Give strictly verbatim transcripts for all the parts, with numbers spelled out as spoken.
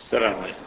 السلام عليكم.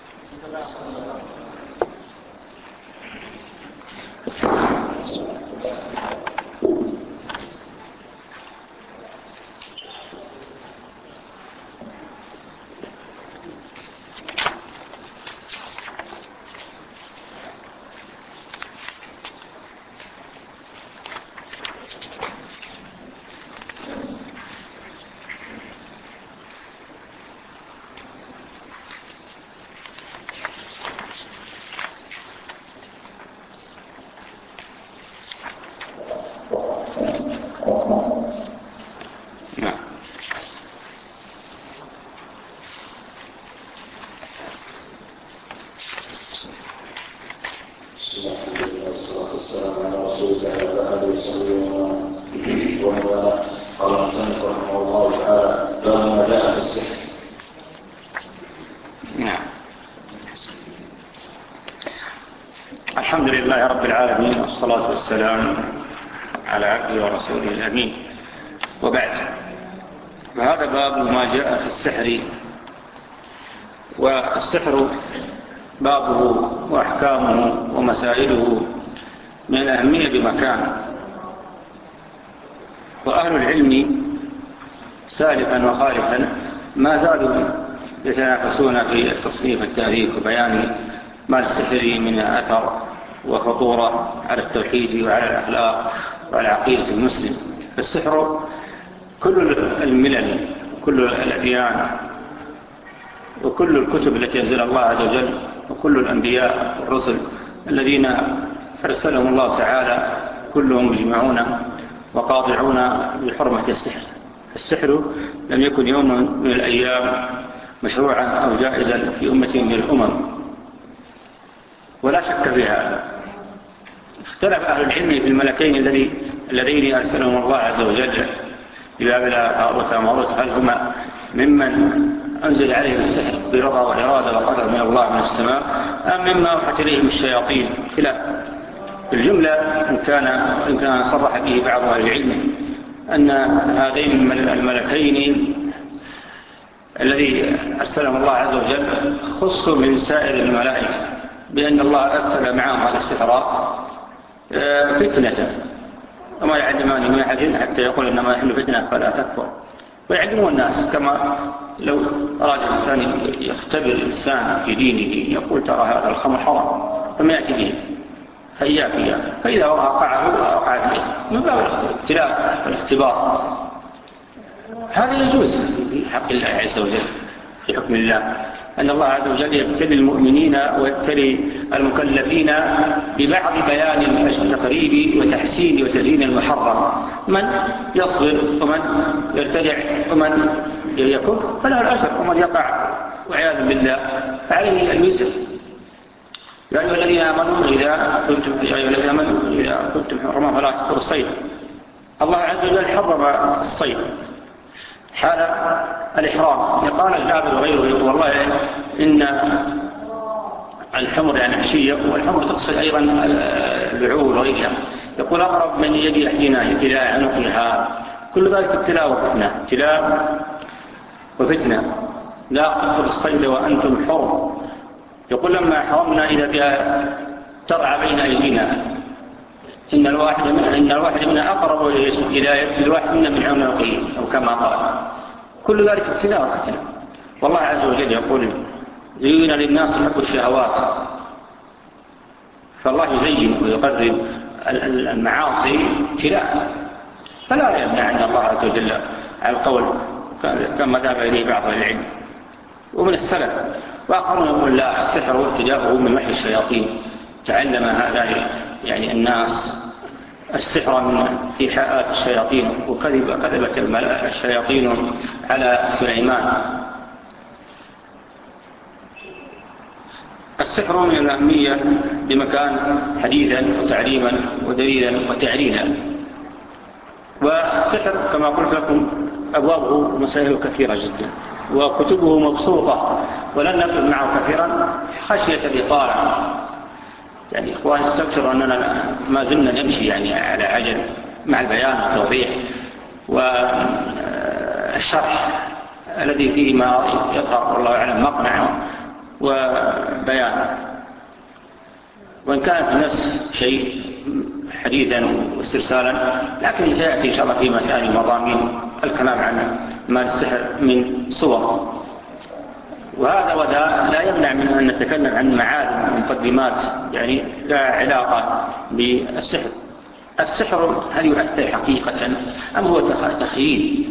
الحمد لله رب العالمين، والصلاة والسلام على عبده ورسوله الأمين، وبعد. فهذا باب ما جاء في السحر. والسحر بابه وأحكامه ومسائله من الأهمية بمكان. وأهل العلم سالفا وخالفا ما زالوا يتنافسون في التصنيف والتأليف وبيان ما السحر من أثر وخطورة على التوحيد وعلى الأخلاق وعلى عقيدة المسلم. فالسحر كل الملل وكل الأديان وكل الكتب التي أنزل الله عز وجل وكل الأنبياء والرسل الذين أرسلهم الله تعالى كلهم مجمعون وقاطعون بحرمة السحر. السحر لم يكن يوما من الأيام مشروعا أو جائزا في أمة من الأمم، ولا شك في هذا. اختلف أهل العلم في الملكين الذين أرسلهم الله عز وجل ببابل هاروت وماروت، هل هما ممن أنزل عليهم السحر برضا وإرادة وقدر من الله من السماء، أم مما أوحت إليهم الشياطين؟ خلاف. في الجملة إن كان إن كان صرح به بعض أهل العلم أن هذين الملكين الذي أرسلهم الله عز وجل خصوا من سائر الملائكة بأن الله أرسل معهم هذا السحر فتنة، وما يعلمان من أحد حتى يقول إنما نحن فتنة فلا تكفر، ويعلمون الناس. كما لو أراد الإنسان يختبر الإنسان في دينه يقول ترى هذا الخمر حرام فما يأتي به فإياك إياك، فإذا وقعه وقع فيه من باب الابتلاء والاختبار. هذا يجوز في حق الله عز وجل، في حكم الله أن الله عز وجل يبتلي المؤمنين ويبتلي المكلفين ببعض بيان التقريب وتحسين وتزيين المحرم. من يصبر ومن يرتدع ومن يكفر فله الأجر، ومن يقع وعياذا بالله فعليه الوزر. يا أيها الذين آمنوا إذا كنتم يا أيها الذين آمنوا إذا كنتم حرما فلا تقتلوا الصيد. الله عز وجل حرم الصيد حال الإحرام. يقال الجابر وغيره يقول والله إن الحمر يعني حشية، والحمر تقصد أيضا البعول وغيرها. يقول أقرب من يدي أحدنا إلى عنقها. كل ذلك ابتلاء وفتنة، ابتلاء وفتنة. لا تقتلوا الصيد وأنتم حرم. يقول لما حرمنا إذا بها ترعى بين أيدينا إن الواحد من إن الواحد منا أقرب إلى يد الواحد منا من عنقه، أو كما قال. كل ذلك ابتلاء وفتنة. والله عز وجل يقول زين للناس حب الشهوات، فالله يزين ويقرب المعاصي ابتلاء، فلا يمنع أن الله عز وجل على القول كما ذهب إليه بعض العلم ومن السلف. وآخرون يقول لا، السحر وابتداؤه من وحي الشياطين. تعلم هذا يعني الناس السحر من إيحاءات الشياطين، وكذب كذبت الشياطين على سليمان. السحر من الأهمية بمكان حديثا وتعليما ودليلا وتعليلا. والسحر كما قلت لكم أبوابه ومسائله كثيرة جدا، وكتبه مبسوطة، ولن نقل معه كثيرا خشية الإطالة. يعني إخواني استبشروا أننا ما زلنا نمشي يعني على عجل مع البيان والتوضيح والشرح الذي فيه ما يظهر والله أعلم مقنع وبيانا، وإن كانت نفس شيء حديثا واسترسالا، لكن سيأتي إن شاء الله في مكان مضامين الكلام عن مال السحر من صور. وهذا وذا لا يمنع من أن نتكلم عن معالم ومقدمات يعني لا علاقة بالسحر. السحر هل يؤثر حقيقة أم هو تخييل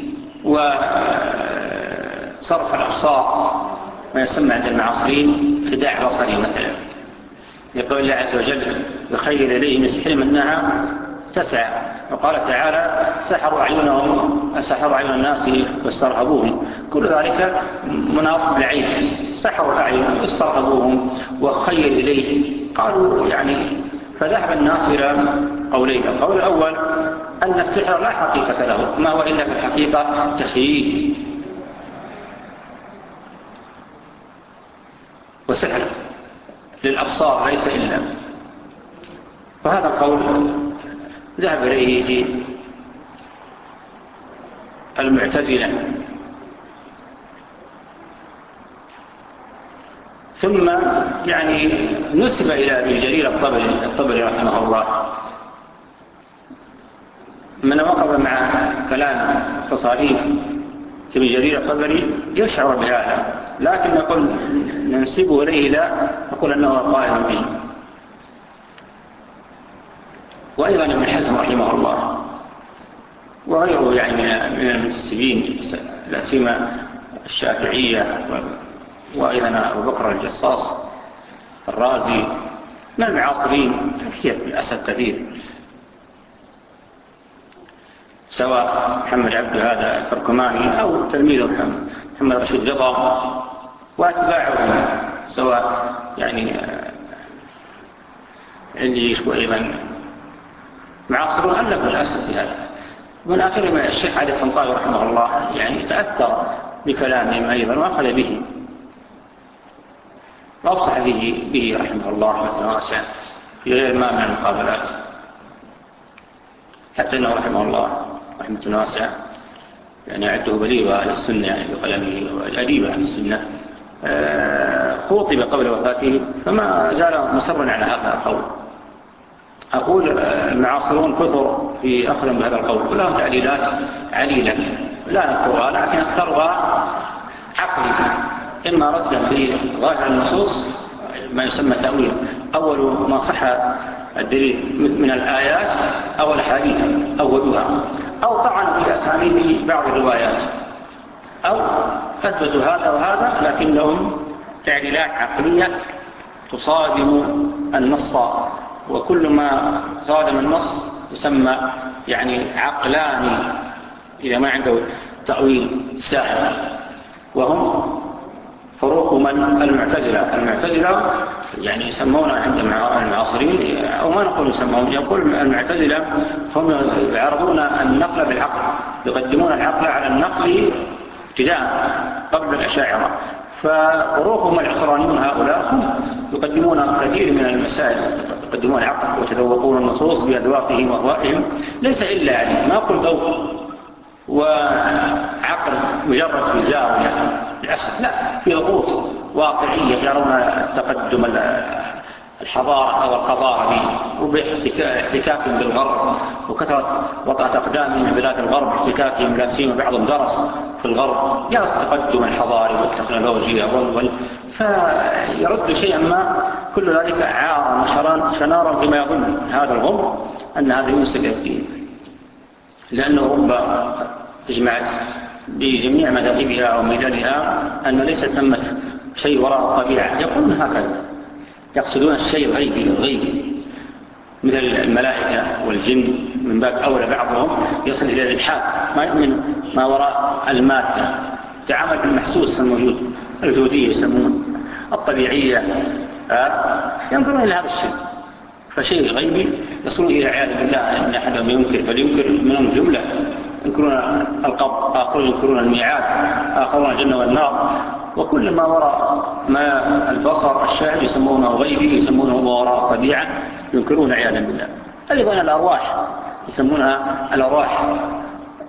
وصرف الأبصار، ما يسمى عند المعاصرين خداع بصري مثلا؟ يقول الله عز وجل يخيل إليه من سحرهم أنها تسعى، وقال تعالى سحروا أعينهم سحروا أعين الناس واسترهبوهم، كل ذلك مناط بالعين، سحروا الأعين واسترهبوهم وخيل إليه. قالوا يعني فذهب الناس إلى قولين: القول الأول أن السحر لا حقيقة له، ما هو إلا في الحقيقة تخييل وسحر للأبصار ليس إلا. وهذا القول ذهب إليه المعتزلة، ثم يعني نسب إلى ابن جرير الطبري, الطبري رحمه الله من وقف مع كلام تصاريف ابن جرير الطبري يشعر بهذا، لكن نقول ننسبه إليه لا نقول أنه قائم به. وأيضا ابن حزم رحمه الله وغيره يعني من المنتسبين لا سيما الشافعية وأيضا أبو بكر الجصاص الرازي من المعاصرين كثير للأسف كثير، سواء محمد عبد هذا التركماني أو تلميذه محمد رشيد رضا وأتباعه، سواء يعني اللي يشبه أيضا معاصرون ألفوا للأسف في هذا. ومن آخرهم الشيخ علي الطنطاوي رحمه الله يعني تأثر بكلامهم أيضا وأخذ به وأفصح به, به رحمه الله رحمة واسعة في غير ما من المقابلات، حتى أنه رحمه الله رحمة واسعة يعني أعده بليغة للسنة يعني بقلمه والأديبة للسنة، خوطب قبل وفاته فما زال مصرا على هذا القول. أقول المعاصرون كثر في أخذ بهذا القول ولهم تعليلات عليلة لا نذكرها، لكن أكثرها عقلي، إما ردا لظاهر النصوص ما يسمى تأويل، أول ما صح الدليل من الآيات أو الحديث أولها، أو طعن في أسانيد بعض الروايات، أو أثبتوا هذا وهذا لكن لهم تعليلات عقلية تصادم النص، وكل ما صادم النص يسمى يعني عقلاني إذا ما عنده تأويل سائر. وهم فروق من المعتزلة. المعتزلة يعني يسمون عند المعاصرين أو ما نقول يسمون، يقول المعتزلة هم يعرضون النقل بالعقل، يقدمون العقل على النقل ابتداء قبل الأشاعرة. ففروقهم العصرانيون هؤلاء هم يقدمون كثير من المسائل، يقدمون العقل ويتذوقون النصوص بأذواقهم وأهوائهم، ليس إلا يعني ما أقول ذوق وعقل مجرد في زاوية للأسف، لا، في ضغوط واقعية يرون تقدم الحضارة أو الحضارة وباحتكاكهم بالغرب وكثرة وطأة أقدامهم من بلاد الغرب، احتكاكهم لا سيما بعضهم درس في الغرب، يرى التقدم الحضاري والتكنولوجيا وال فيرد شيئا ما، كل ذلك عارا شنارا فيما يظن هذا الغرب أن هذا يمسك الدين، لأنه أوروبا اجمعت بجميع مذاهبها ومللها أن ليس ثمة شيء وراء الطبيعة، يقولون هكذا، يقصدون الشيء الغيبي الغيبي مثل الملائكة والجن، من باب أولى بعضهم يصل إلى الإلحاد، ما يؤمن ما وراء المادة، تعامل بالمحسوس الموجود، الوجودية يسمون الطبيعية، ينظرون إلى هذا الشيء، فشيء غيبي يصلون إلى عياذ بالله أن أحدهم ينكر، بل ينكر منهم جملة، ينكرون القبر، آخرون ينكرون الميعاد، آخرون الجنة والنار، وكل ما وراء ما البصر الشاهد يسمونه غيبي، يسمونه ما وراء الطبيعة، ينكرون عياذا بالله. أيضا الأرواح يسمونها الأرواح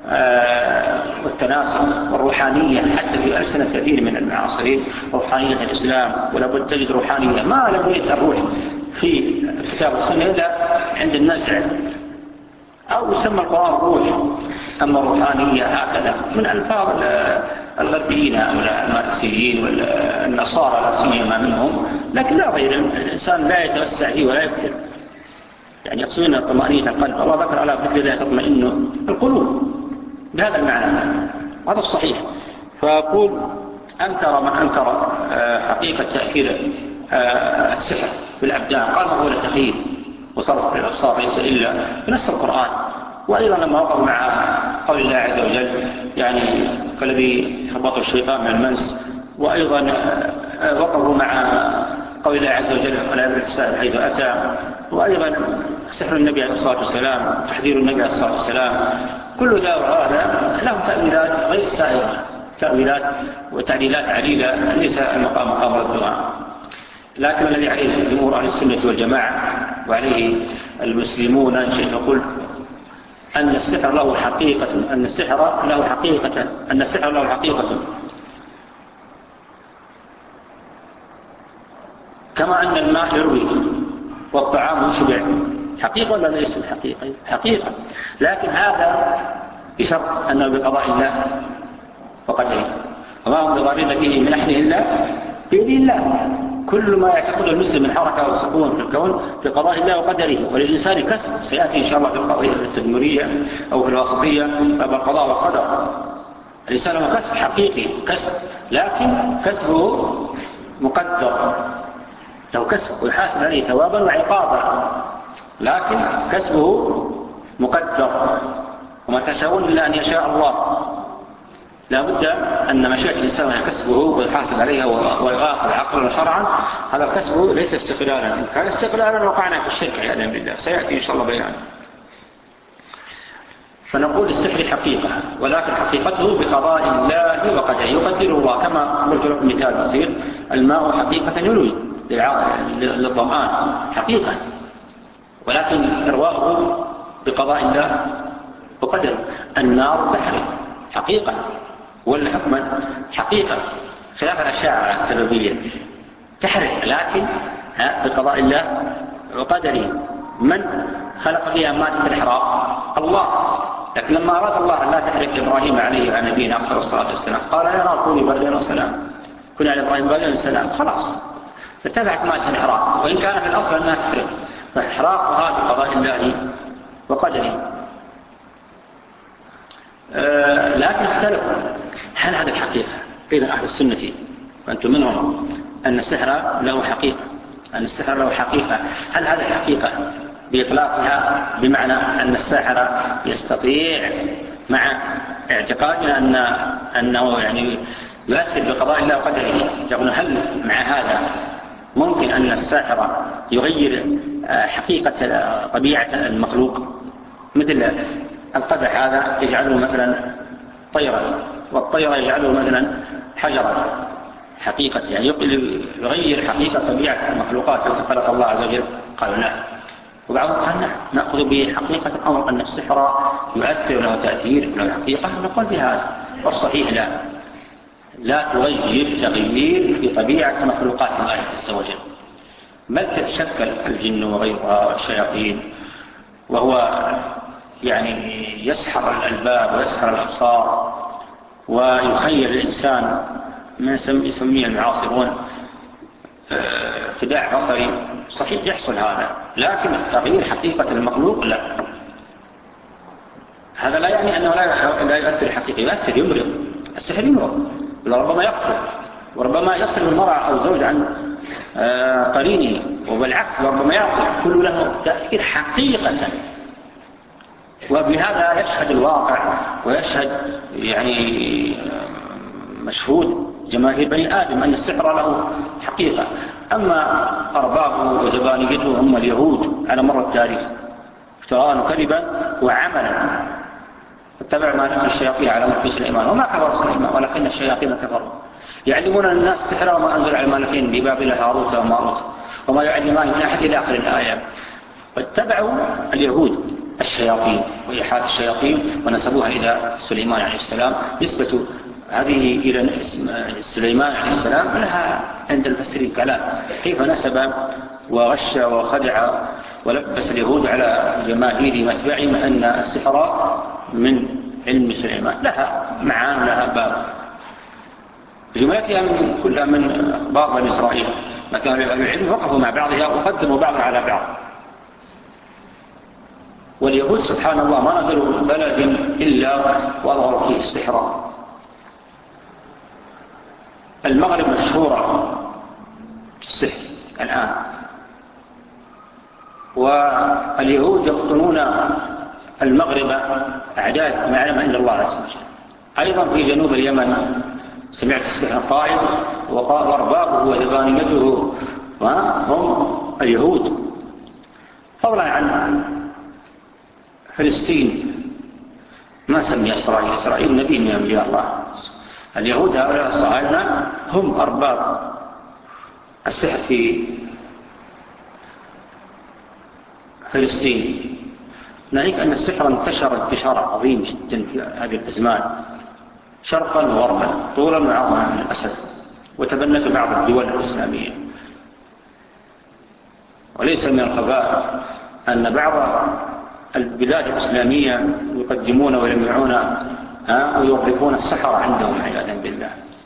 والتناسق والروحانية حتى في ألسنة كثير من المعاصرين، روحانية الإسلام، ولابد تجد روحانية ما لم يرد الروح في الكتاب والسنة إلا عند النزع، أو يسمى القرآن روح. أما الروحانية هكذا من ألفاظ الغربيين أو الماركسيين والنصارى لا سيما منهم، لكن لا غير. الإنسان لا يتوسع فيه ولا يكثر، يعني يقصدون طمأنينة القلب. الله ذكر على ذكر لا تطمئن القلوب بهذا المعنى، هذا الصحيح. فأقول أنكر من أنكر حقيقة تأثير السحر في الأبدان، قال ما هو التغيير وصرف الأبصار ليس إلا بنص القرآن. وأيضا لما وقف مع قول الله عز وجل يعني كالذي خبط الشيطان من المنس، وأيضا وقفوا مع قول الله عز وجل فلا يبرك السائل حيث أتى، وأيضا سحر النبي عليه الصلاة والسلام، تحذير النبي عليه الصلاة والسلام، كل ذا وهذا لهم تأويلات غير سائرة، تأويلات وتعليلات عديدة ليس المقام مقام الدعاء. لكن الذي عليه جمهور أهل السنة والجماعة وعليه المسلمون شيء يقول أن السحر له حقيقة، أن السحر له حقيقة أن السحر له حقيقة كما أن الماء يروي والطعام يشبع. حقيقة ولا ليس الحقيقة؟ حقيقة، لكن هذا بشرط أنه بقضاء الله وقدره، وما هم بضارين به من أحد إلا بإذن الله. كل ما يعتقد المسلم من حركة وسكون في الكون بقضاء الله وقدره، وللإنسان كسب سيأتي إن شاء الله في القضية التدمرية أو في الوسطية باب القضاء والقدر. الإنسان له كسب حقيقي كسب، لكن كسبه مقدر، له كسب ويحاسب عليه ثوابا وعقابا، لكن كسبه مقدر. وما تشاءون إلا أن يشاء الله. لا بد أن مشيئة الإنسان كسبه ويحاسب عليها ويغافل عقلا وشرعا، هذا كسبه ليس استقلالا. إن كان استقلالا وقعنا في الشرك عياذا بالله، سيأتي إن شاء الله بيان. فنقول السحر حقيقة، ولكن حقيقته بقضاء الله وقدره، يقدره الله. كما قلت لكم مثال بسيط، الماء حقيقة يروي للظمآن حقيقة، ولكن إرواءه بقضاء الله وقدره. النار تحرق حقيقة، والحكم حقيقة، خلاف الأشاعرة السببية تحرق لكن بقضاء الله وقدره. من خلق فيها مادة الإحراق؟ الله. لكن لما أراد الله لا تحرق إبراهيم عليه وعلى نبينا أفضل الصلاة والسلام قال يا نار كوني بردا وسلام، كوني على إبراهيم بردا وسلام، خلاص ارتفعت مادة الإحراق، وإن كان في الأصل أنها تحرق، فإحراقها بقضاء الله وقدره. آه لكن اختلفوا هل هذا الحقيقة؟ إذن أهل السنة وأنتم منهم أن السحر له حقيقة، أن السحر له حقيقة. هل هذا الحقيقة بإطلاقها بمعنى أن الساحر يستطيع مع اعتقادنا أن أنه يعني يؤثر بقضاء الله وقدره؟ يقول هل مع هذا ممكن أن الساحر يغير حقيقة طبيعة المخلوق؟ مثل القدح هذا يجعله مثلا طيرا، والطير يجعله مثلا حجرا، حقيقة يعني يغير حقيقة طبيعة المخلوقات التي خلق الله عز وجل. قالوا لا. وبعضهم قال لا، نأخذ بحقيقة الأمر أن السحر يؤثر له تأثير له حقيقة، نقول بهذا. والصحيح لا، لا تغير تغيير في طبيعة مخلوقات الله عز وجل، بل تتشكل الجن وغيرها والشياطين، وهو يعني يسحر الألباب ويسحر الأبصار ويخيل الإنسان ما يسميه المعاصرون خداع بصري. صحيح يحصل هذا، لكن تغيير حقيقة المخلوق لا. هذا لا يعني أنه لا يؤثر حقيقي، يؤثر، يمرض. السحر يمرض، وربما يقتل، وربما يقتل المرأة أو زوج عن قرينه، وبالعكس ربما يقتل. كل له تأثير حقيقة، وبهذا يشهد الواقع ويشهد يعني مشهود جماهير بني آدم أن السحر له حقيقة. أما أربابه وزبانيته هم اليهود على مر التاريخ، افتراء وكذبا وعملا، اتبع ما تتلو الشياطين على ملك سليمان وما كفر سليمان ولكن الشياطين كفروا يعلمون الناس السحر وما أنزل على الملكين ببابل هاروت وماروت وما يعلمان من أحد إلى آخر الآية. واتبعوا اليهود الشياطين وإيحاء الشياطين، ونسبوها إلى سليمان عليه السلام. نسبة هذه إلى سليمان عليه السلام لها عند المفسرين كلام، كيف نسب وغش وخدع ولبس اليهود على جماهير متبعهم أن السحر من علم سليمان، لها معان لها باب. جملتها من كلها من أخبار بني إسرائيل، ما كانوا أهل العلم وقفوا مع بعضها وقدموا بعضها على بعض. واليهود سبحان الله ما نزلوا بلد إلا وظهروا فيه السحر. المغرب مشهورة بالسحر الآن، واليهود يقطنون المغرب أعداد ما يعلم إلا الله عز وجل. أيضا في جنوب اليمن سمعت السحر قائم، وأربابه وزبانيته هم اليهود، فضلا عن فلسطين ما سمي إسرائيل. إسرائيل نبي من أنبياء الله. اليهود هؤلاء الصهاينة هم أرباب السحر في فلسطين. ناهيك أن السحر انتشر انتشار عظيم جدا في هذه الأزمان، شرقا وغربا، طولا وعرضا من الأسد، وتبنت بعض الدول الإسلامية. وليس من الخفاء أن بعض البلاد الإسلامية يقدمون ويلمعون ويوظفون السحر عندهم عياذا بالله،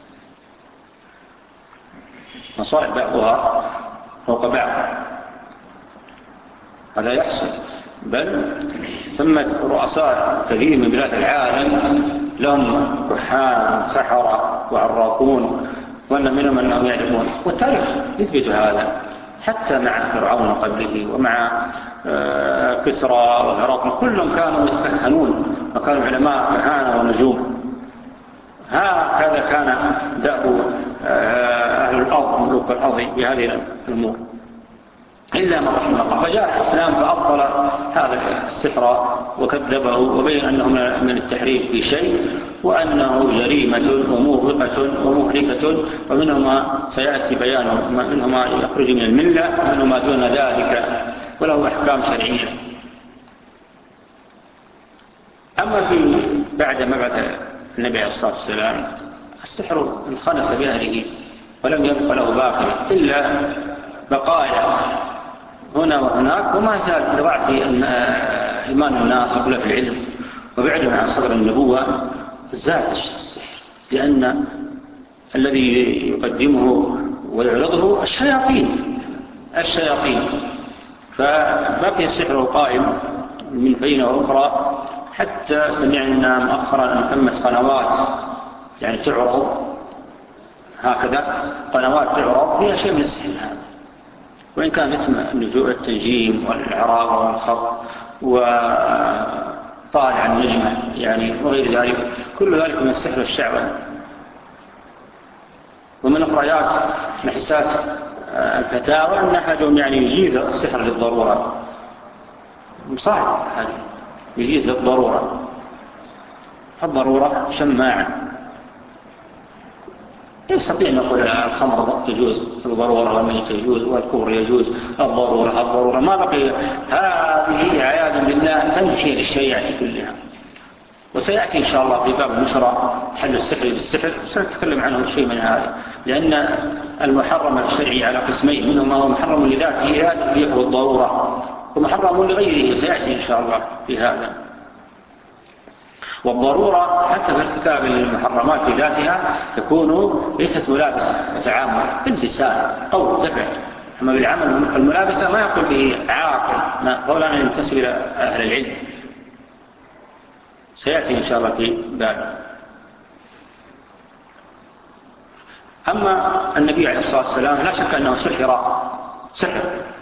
مصالح بعضها فوق بعض. هذا يحصل، بل ثمة رؤساء كثير من بلاد العالم لهم كحان سحرة وعراقون، وأن منهم أنهم يعرفون، والتاريخ يثبت هذا، حتى مع فرعون قبله ومع كسرى وهرقل كلهم كانوا يتكهنون وكانوا علماء كهانة ونجوم. هكذا كان دأب أهل الأرض ملوك الأرض بهذه الأمور، إلا ما رحم الله. فجاء الإسلام فأبطل هذا السحر وكذبه وبين أنه من التحريف في شيء، وأنه جريمة وموبقة ومهلكة، ومنهما سيأتي بيانه، منهما يخرج من الملة ومنهما دون ذلك، وله أحكام شرعية. أما في بعد مبعث النبي عليه الصلاة والسلام السحر انخنس بأهله ولم يبق له باقي إلا بقايا هنا وهناك، وما زال ضعف إيمان الناس وقلة في العلم وبعدهم عن صدر النبوة زاد السحر، لأن الذي يقدمه ويعرضه الشياطين الشياطين فبقي السحر قائم من بين وأخرى، حتى سمعنا مؤخرا أن ثمت قنوات يعني تعرض هكذا، قنوات تعرض فيها شيء من السحر هذا، وإن كان اسم النجوم التنجيم والإعراب والخط وطالع النجمة يعني وغير ذلك، كل ذلك من السحر الشعبي. ومن أخريات نحسات الفتاوى أن أحدهم يعني يجيز السحر للضرورة، صحيح هذا يجيز للضرورة، الضرورة شماعة، يستطيع أن يقول الخمر يجوز الضرورة والميت يجوز والكفر يجوز الضرورة الضرورة، ما بقي. هذه عياذا بالله تنفي للشريعة كلها. وسيأتي إن شاء الله في باب النشرة حل السحر بالسحر، سنتكلم عنه شيء من هذا، لأن المحرم الشرعي على قسمين، منه ما هو محرم لذاته ذاته والضرورة، ومحرم لغيره، سيأتي إن شاء الله في هذا. والضرورة حتى في ارتكاب المحرمات بذاتها تكون ليست ملابسة وتعامل باللسان أو دفع، أما بالعمل الملابسة ما يقول به عاقل، قولا أن ينتسب إلى أهل العلم، سيأتي إن شاء الله في باب. أما النبي عليه الصلاة والسلام لا شك أنه سحر سحر،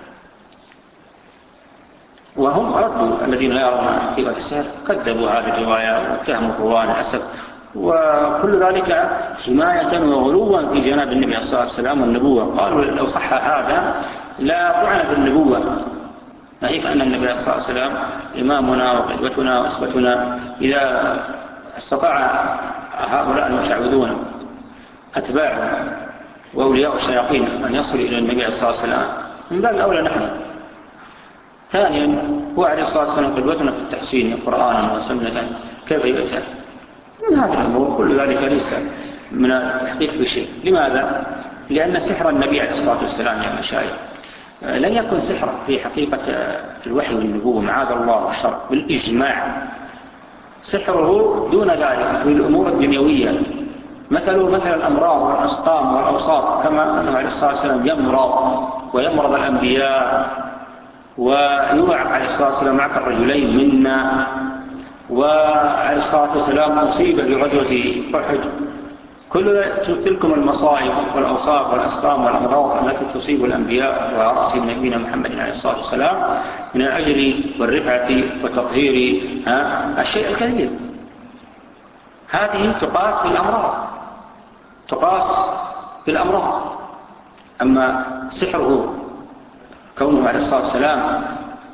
وهم ردوا الذين لا يرون حقيقة السحر كذبوا هذه الرواية واتهموا القرآن الأسف، وكل ذلك حماية وغلوا في جناب النبي عليه الصلاة والسلام والنبوة. قالوا لو صح هذا لا طعن بالنبوة، ناهيك أن النبي عليه الصلاة والسلام إمامنا وقدوتنا وأسوتنا. إذا استطاع هؤلاء المشعوذون أتباع وأولياء الشياطين أن يصلوا إلى النبي عليه الصلاة والسلام من باب الأولى نحن. ثانيا هو عليه الصلاة والسلام قدوتنا في التحسين قرآنا وسنة كيف يؤتى من هذه الأمور. كل ذلك ليس من التحقيق في شيء. لماذا؟ لأن سحر النبي عليه الصلاة والسلام يا مشايخ لن يكن سحر في حقيقة الوحي والنبوة معاذ الله والشرع بالإجماع. سحره دون ذلك في الأمور الدنيوية، مثل مثل الأمراض والأسقام والأوصاب، كما أنه عليه الصلاة والسلام يمرض ويمرض الأنبياء، ويوعى عليه الصلاة والسلام معك الرجلين منا، وعليه الصلاة والسلام أصيب بغزوة أحد. كل تلكم المصائب والأوصاب والأسقام والأمراض التي تصيب الأنبياء ورأس نبينا محمد عليه الصلاة والسلام من الأجر والرفعة والتطهير الشيء الكثير. هذه تقاس بالأمراض، تقاس بالأمراض. أما سحره كونه عليه الصلاة والسلام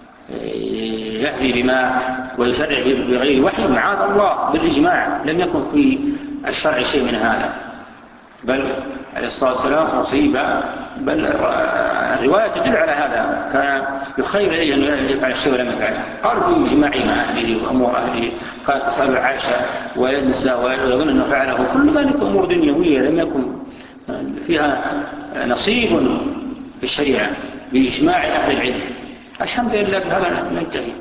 يهدي بما ويشرع بغير وحي معاذ الله بالإجماع لم يكن في الشرع شيء من هذا، بل عليه الصلاة والسلام أصيب، بل الرواية تدل على هذا، كان يخير إليه أن يفعل الشيء ولم يفعله. قالوا بإجماع مع أهله وأمور أهله، كانت تسأل عائشة وينسى ويظن أنه فعله. كل ذلك أمور دنيوية لم يكن فيها نصيب في الشريعة بإجماع أهل العلم. الحمد لله بهذا ننتهي.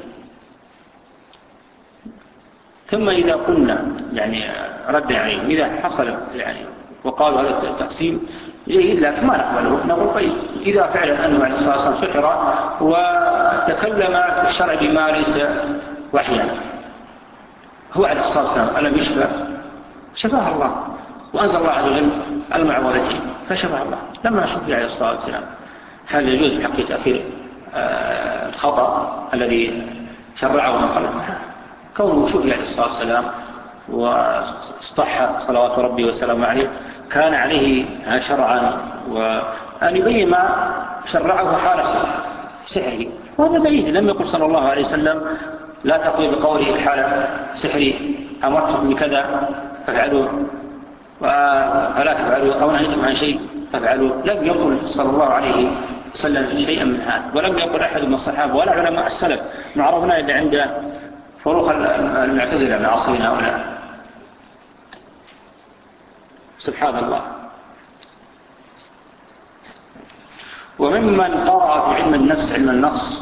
ثم إذا قلنا يعني رد عليهم إذا حصل يعني وقالوا هذا التقسيم جيد لكن ما نقبله، نقول طيب إذا فعلا أنه عليه الصلاة والسلام سحر وتكلم في الشرع بما ليس وحيا، هو عليه الصلاة والسلام ألم يشفى؟ شفاه الله، وأنزل الله عز وجل المعوذتين فشفاه الله لما شفي عليه الصلاة والسلام. هل يجوز بحق تأخير الخطأ الذي شرعه من قبل؟ كونه شفي عليه الصلاة والسلام واصطح صلوات ربي وسلامه عليه كان عليه شرعا وأن يبين ما شرعه حال سحره، وهذا بعيد. لم يقل صلى الله عليه وسلم لا تقوي بقوله حال سحره أمرتكم بكذا فافعلوا فلا تفعلوا أو نهيتم عن شيء فافعلوا. لم يقل صلى الله عليه وسلم شيئا من هذا، ولم يقل أحد من الصحابة ولا علماء السلف ما عرفنا إلا عند فروق المعتزلة العاصرين هؤلاء. سبحان الله. وممن قرأ في علم النفس علم النص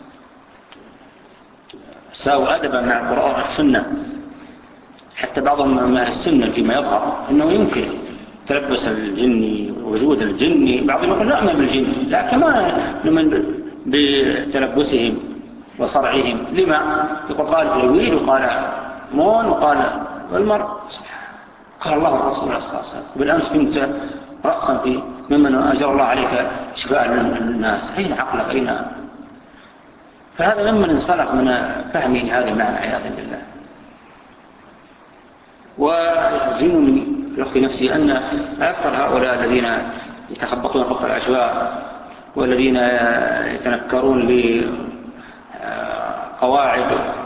ساوى أدبا مع القرآن والسنة، حتى بعضهم من أهل السنة فيما يظهر أنه يمكن تلبس الجن ووجود الجن. بعضهم يقول نؤمن بالجن لكن ما نؤمن بتلبسهم وصرعهم. لما؟ يقول قال جويل وقال مون وقال والمرء قال الله الرسول صلى الله عليه وسلم. بالأمس كنت رأسا في ممن أجر الله عليك شفاء الناس. أين عقلك؟ أين؟ فهذا ممن انصرف من فهمه هذا المعنى عياذا بالله. ويحزنني في نفسي أن أكثر هؤلاء الذين يتخبطون خط الأشواء والذين يتنكرون لقواعد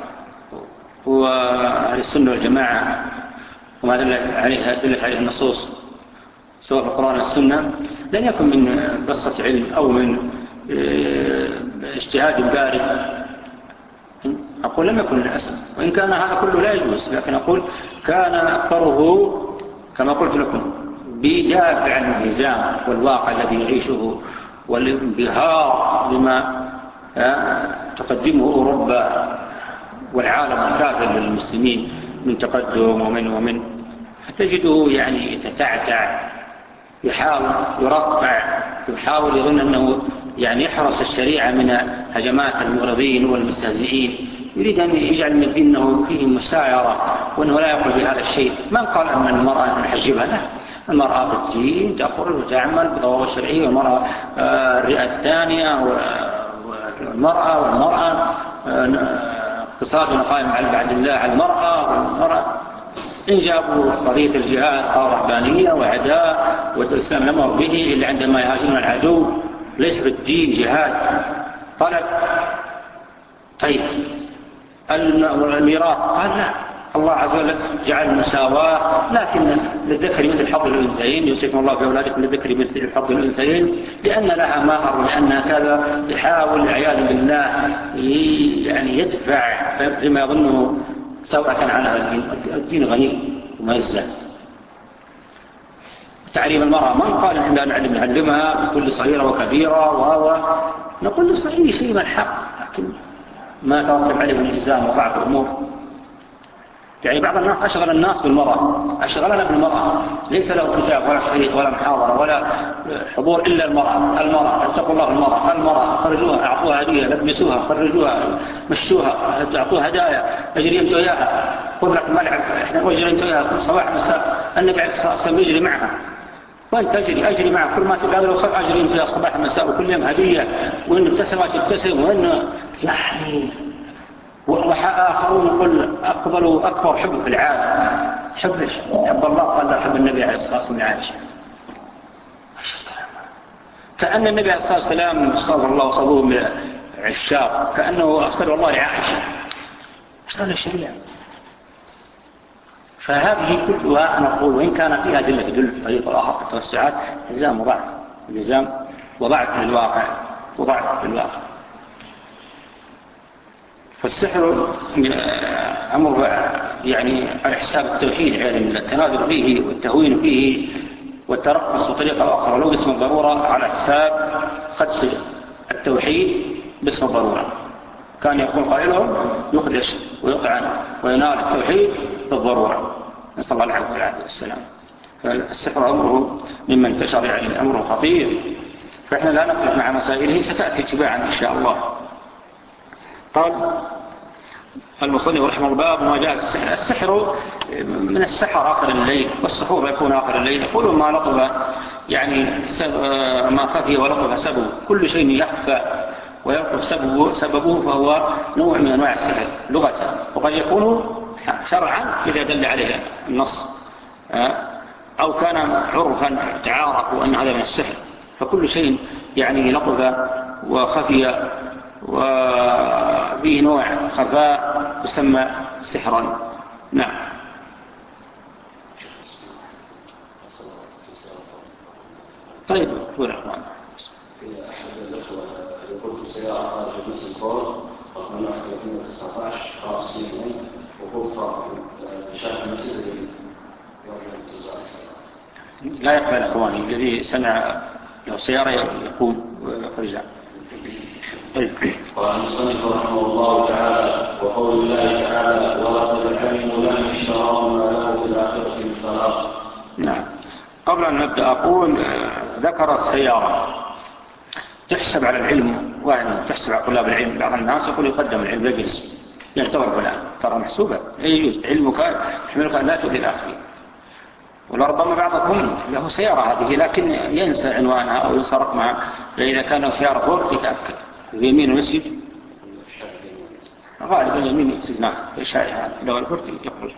وأهل السنة والجماعة وما دلت عليها دلت عليه النصوص سواء في القرآن والسنة لن يكن من بسطة علم أو من اجتهاد بارد. أقول لم يكن للأسف، وإن كان هذا كله لا يجوز، لكن أقول كان أكثره كما قلت لكم بدافع الانهزام والواقع الذي يعيشه والانبهار بما تقدمه أوروبا والعالم الكافر للمسلمين من تقدم ومن ومن فتجده يعني يتتعتع، يحاول يرفع، يحاول يظن أنه يعني يحرس الشريعة من هجمات المغرضين والمستهزئين، يريد أن يجعل من الدين أنه فيه مسايرة وأنه لا يقول بهذا الشيء. من قال أن المرأة نحجبها؟ لا، المرأة في الدين تخرج وتعمل بضوابط الشرعية، والمرأة الرئة الثانية والمرأة والمرأة اقتصادنا قائم على بعد الله على المرأة والمرأة. إن جابوا قضية الجهاد أو رهبانية وعداء والإسلام لم يمر به إلا عندما يهاجمون العدو، ليس في الدين جهاد طلب. طيب الميراث قال لا، الله عز وجل جعل مساواة، لكن للذكر مثل حظ الأنثيين، يوصيكم الله في أولادكم للذكر مثل حظ الأنثيين، لأن لها مهر ولأنها كذا، يحاول عياذا بالله يعني يدفع فيما يظنه سوءة عن هذا الدين. الدين غني ومزة. تعليم المرأة من قال إن لا نعلم نعلمها بكل صغيرة وكبيرة وهو نقول لصغير شيء من الحق، لكن ما ترتب عليه من الإلزام وبعض الأمور. يعني بعض الناس أشغل الناس بالمرأة، أشغلنا بالمرأة، ليس له كتاب ولا شريط ولا محاضرة ولا حضور إلا المرأة. المرأة اتقوا الله، المرأة المرأة خرجوها، أعطوها هدية، لبسوها، خرجوها، مشوها، أعطوها هدايا، أجري أنت وياها، خذ لك ملعب، إحنا أجري أنت وياها كل صباح مساء. النبي عليه الصلاة والسلام يجري معها، وأنت أجري أجري معها كل ما تقابل وصف أجري أنت يا صباح مساء، وكل يوم هدية، وإن ابتسمت تبتسم، وإن يعني وآخرون يقول أقبلوا أكبر حب في العالم، حب حب الله قال لا حب النبي عليه الصلاة والسلام عائشة. كأن النبي عليه الصلاة والسلام استغفر الله وصبوه من عشاق، كأنه أرسل الله لعائشة، أرسل الشريعة. فهذه كلها أنا أقول وإن كان فيها دلة تدل بطريق الآخر في التوسعات، الزام وضعف، الزام وضعف في الواقع، وضعف في الواقع. فالسحر أمر يعني على حساب التوحيد، يعني التناظر فيه والتهوين فيه والترقص بطريقة أخرى لو باسم الضرورة، على حساب قدس التوحيد باسم الضرورة. كان يقول قائلهم يخدش ويطعن وينال التوحيد بالضرورة، نسأل الله العافية والعافية والسلام. فالسحر أمره مما انتشر، يعني أمره خطير، فإحنا لا نقف مع مسائله، ستأتي تباعا إن شاء الله. قال المصنف رحمه الله باب ما جاء في السحر. السحر من السحر آخر الليل، والسحور يكون آخر الليل. يقولون ما لطف يعني ما خفي ولطف سببه، كل شيء يخفى ويلطف سببه, سببه فهو نوع من أنواع السحر لغة، وقد يكون شرعا إذا دل عليه النص، أو كان عرفا تعارفوا أن هذا من السحر. فكل شيء يعني لطف وخفي وفيه نوع خفاء يسمى سحرا. نعم. طيب قول أخوان. يقول في سيارة خارج نفس الكور رقم ثلاثين وتسعة عشر خارج سينين وقوف شارع المسجد لا يقبل أخواني الذي سمع له سيارة يقوم ويخرجها. طيب. قال المصنف رحمه الله تعالى وقول الله تعالى ولقد علموا لمن اشتراه ما له في الآخرة من خلاق. نعم. قبل أن نبدأ أقول ذكر السيارة تحسب على العلم، وأن تحسب على طلاب العلم. بعض الناس يقول يقدم العلم يجلس يعتبر فلان، ترى محسوبة يجوز علمك يحملك لا تؤذي الآخرين. ولربما بعضكم له سيارة هذه لكن ينسى عنوانها أو ينسى رقمها، فإذا كان سيارة فوق يتأكد يمين المسجد غالبا يمين المسجد الشارع لو الفرد يقبل.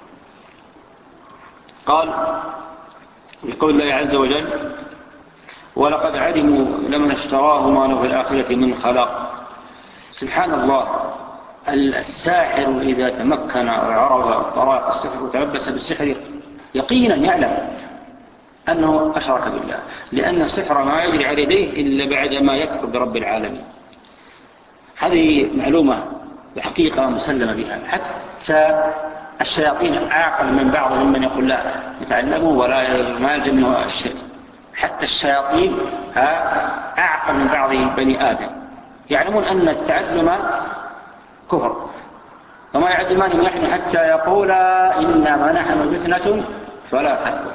قال بقول الله عز وجل ولقد علموا لمن اشتراه ما له في الآخرة من خلاق. سبحان الله، الساحر إذا تمكن وعرف طرائق السحر وتلبس بالسحر يقينا يعلم أنه أشرك بالله، لأن السحر ما يجري على يديه إلا بعد ما يكفر برب العالمين. هذه معلومة بحقيقة مسلمة بها. حتى الشياطين أعقل من بعض ممن يقول لا يتعلموا ولا ما يلزمه الشرك. حتى الشياطين أعقل من بعض بني آدم، يعلمون أن التعلم كفر، وما يعلمان نحن حتى يقولا إنما نحن فتنة فلا تكفر.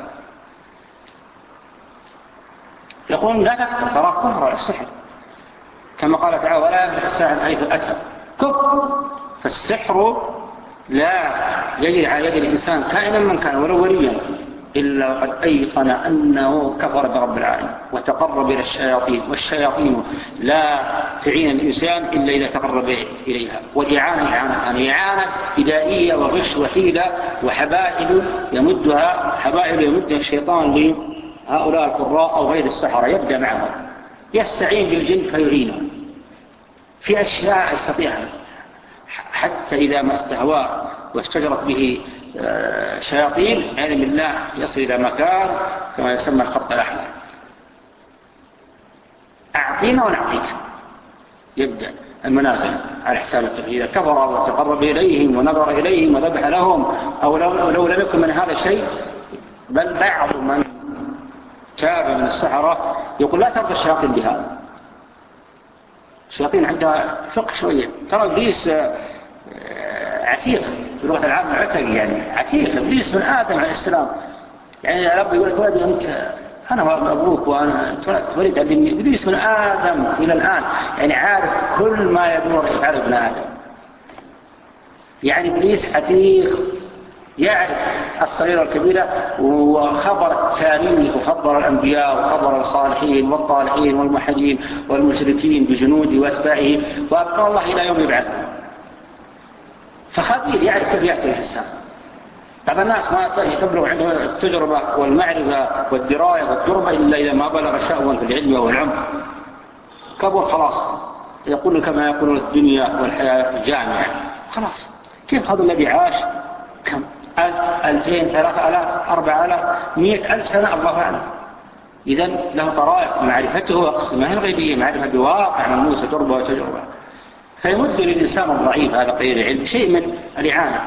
يقولون لا تكفر، ترى كفر السحر كما قال تعالى ولا يفلح الساحر حيث أتى كفر. فالسحر لا يجري على يد الإنسان كائنا من كان ولو وليا إلا وقد أيقن أنه كفر برب العالمين وتقرب إلى الشياطين، والشياطين لا تعين الإنسان إلا إذا تقرب إليها. والإعانة إعانة إعانة بدائية وغش وحيلة وحبائل يمدها حبائل يمدها الشيطان لهؤلاء القراء أو غير السحرة. يبدأ معهم يستعين بالجن فيعينهم في أشياء يستطيعها، حتى إذا ما استهوى واستجرت به شياطين علم الله يصل إلى مكان كما يسمى الخط الأحمر، أعطينا ونعطيك، يبدأ المنازل على حساب التوحيد. كفر وتقرب إليهم ونظر إليهم وذبح لهم، أو لو, لو لم يكن من هذا الشيء، بل بعض من تاب من السحرة يقول لا ترضى الشياطين بهذا. الشياطين عندها فقه شوية، ترى إبليس عتيق بلغة العامة عتق، يعني عتيق. إبليس من آدم عليه السلام، يعني الأب يقول لك ولدي أنت أنا أبوك وأنا ولد أبني. إبليس من آدم إلى الآن يعني عارف كل ما يدور يفعله ابن آدم. يعني إبليس عتيق يعرف الصغيرة والكبيرة، وخبر التاريخ وخبر الأنبياء وخبر الصالحين والطالحين والمحدين والمشركين بجنوده وأتباعه وأبقى الله إلى يوم يبعث. فخبير يعرف كيف يأتي الإنسان. بعض الناس ما تبلغ عنده التجربة والمعرفة والدراية والتربة إلا إذا ما بلغ شأوا في العلم والعمر كبر خلاص، يقول كما يقول الدنيا والحياة جامعة خلاص. كيف هذا الذي عاش كم ألف ألفين ثلاثة ألاف أربعة ألاف مئة ألف سنة الله أعلم. إذن له طرائق معرفته وقسمها الغيبية، معرفة بواقع ملموس وتربة وتجربة. فيمد للإنسان الضعيف هذا قليل العلم شيء من الإعانة،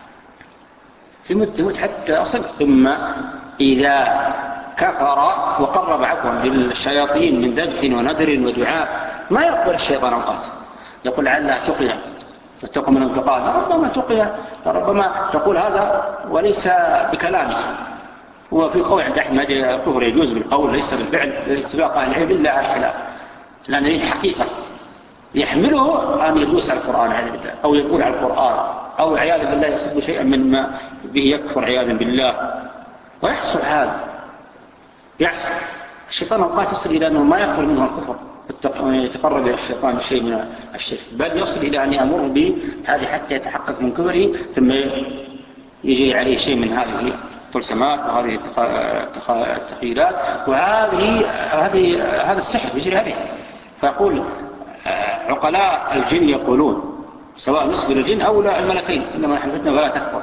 يمد يمد حتى أصل. ثم إذا كفر وقرب عفوا للشياطين من ذبح ونذر ودعاء ما يقبل الشيطان أوقات، يقول لعلها تقيا فاتقوا من انفقاد. ربما تقيا، ربما تقول هذا وليس بكلامه. وفي قول عند أحمد الكفر يجوز بالقول ليس بالفعل اتفاق أهل العلم إلا على الخلاف، لأن هذه حقيقة يحمله أن يدوس على القرآن أو يقول على القرآن أو عياذا بالله يحب شيئا مما به يكفر عياذا بالله. ويحصل هذا، يحصل الشيطان أوقات يصل إلى أنه ما يقبل منه الكفر، يتقرب إلى الشيطان بشيء من الشرك، بل يصل إلى أن يأمر به هذه حتى يتحقق من كبره، ثم يجي عليه شيء من هذه الطلسمات وهذه التخيلات وهذه هذه هذا السحر يجري عليه. فيقول عقلاء الجن يقولون سواء نسبة للجن أو لا الملكين إنما نحن فتنا فلا تكفر.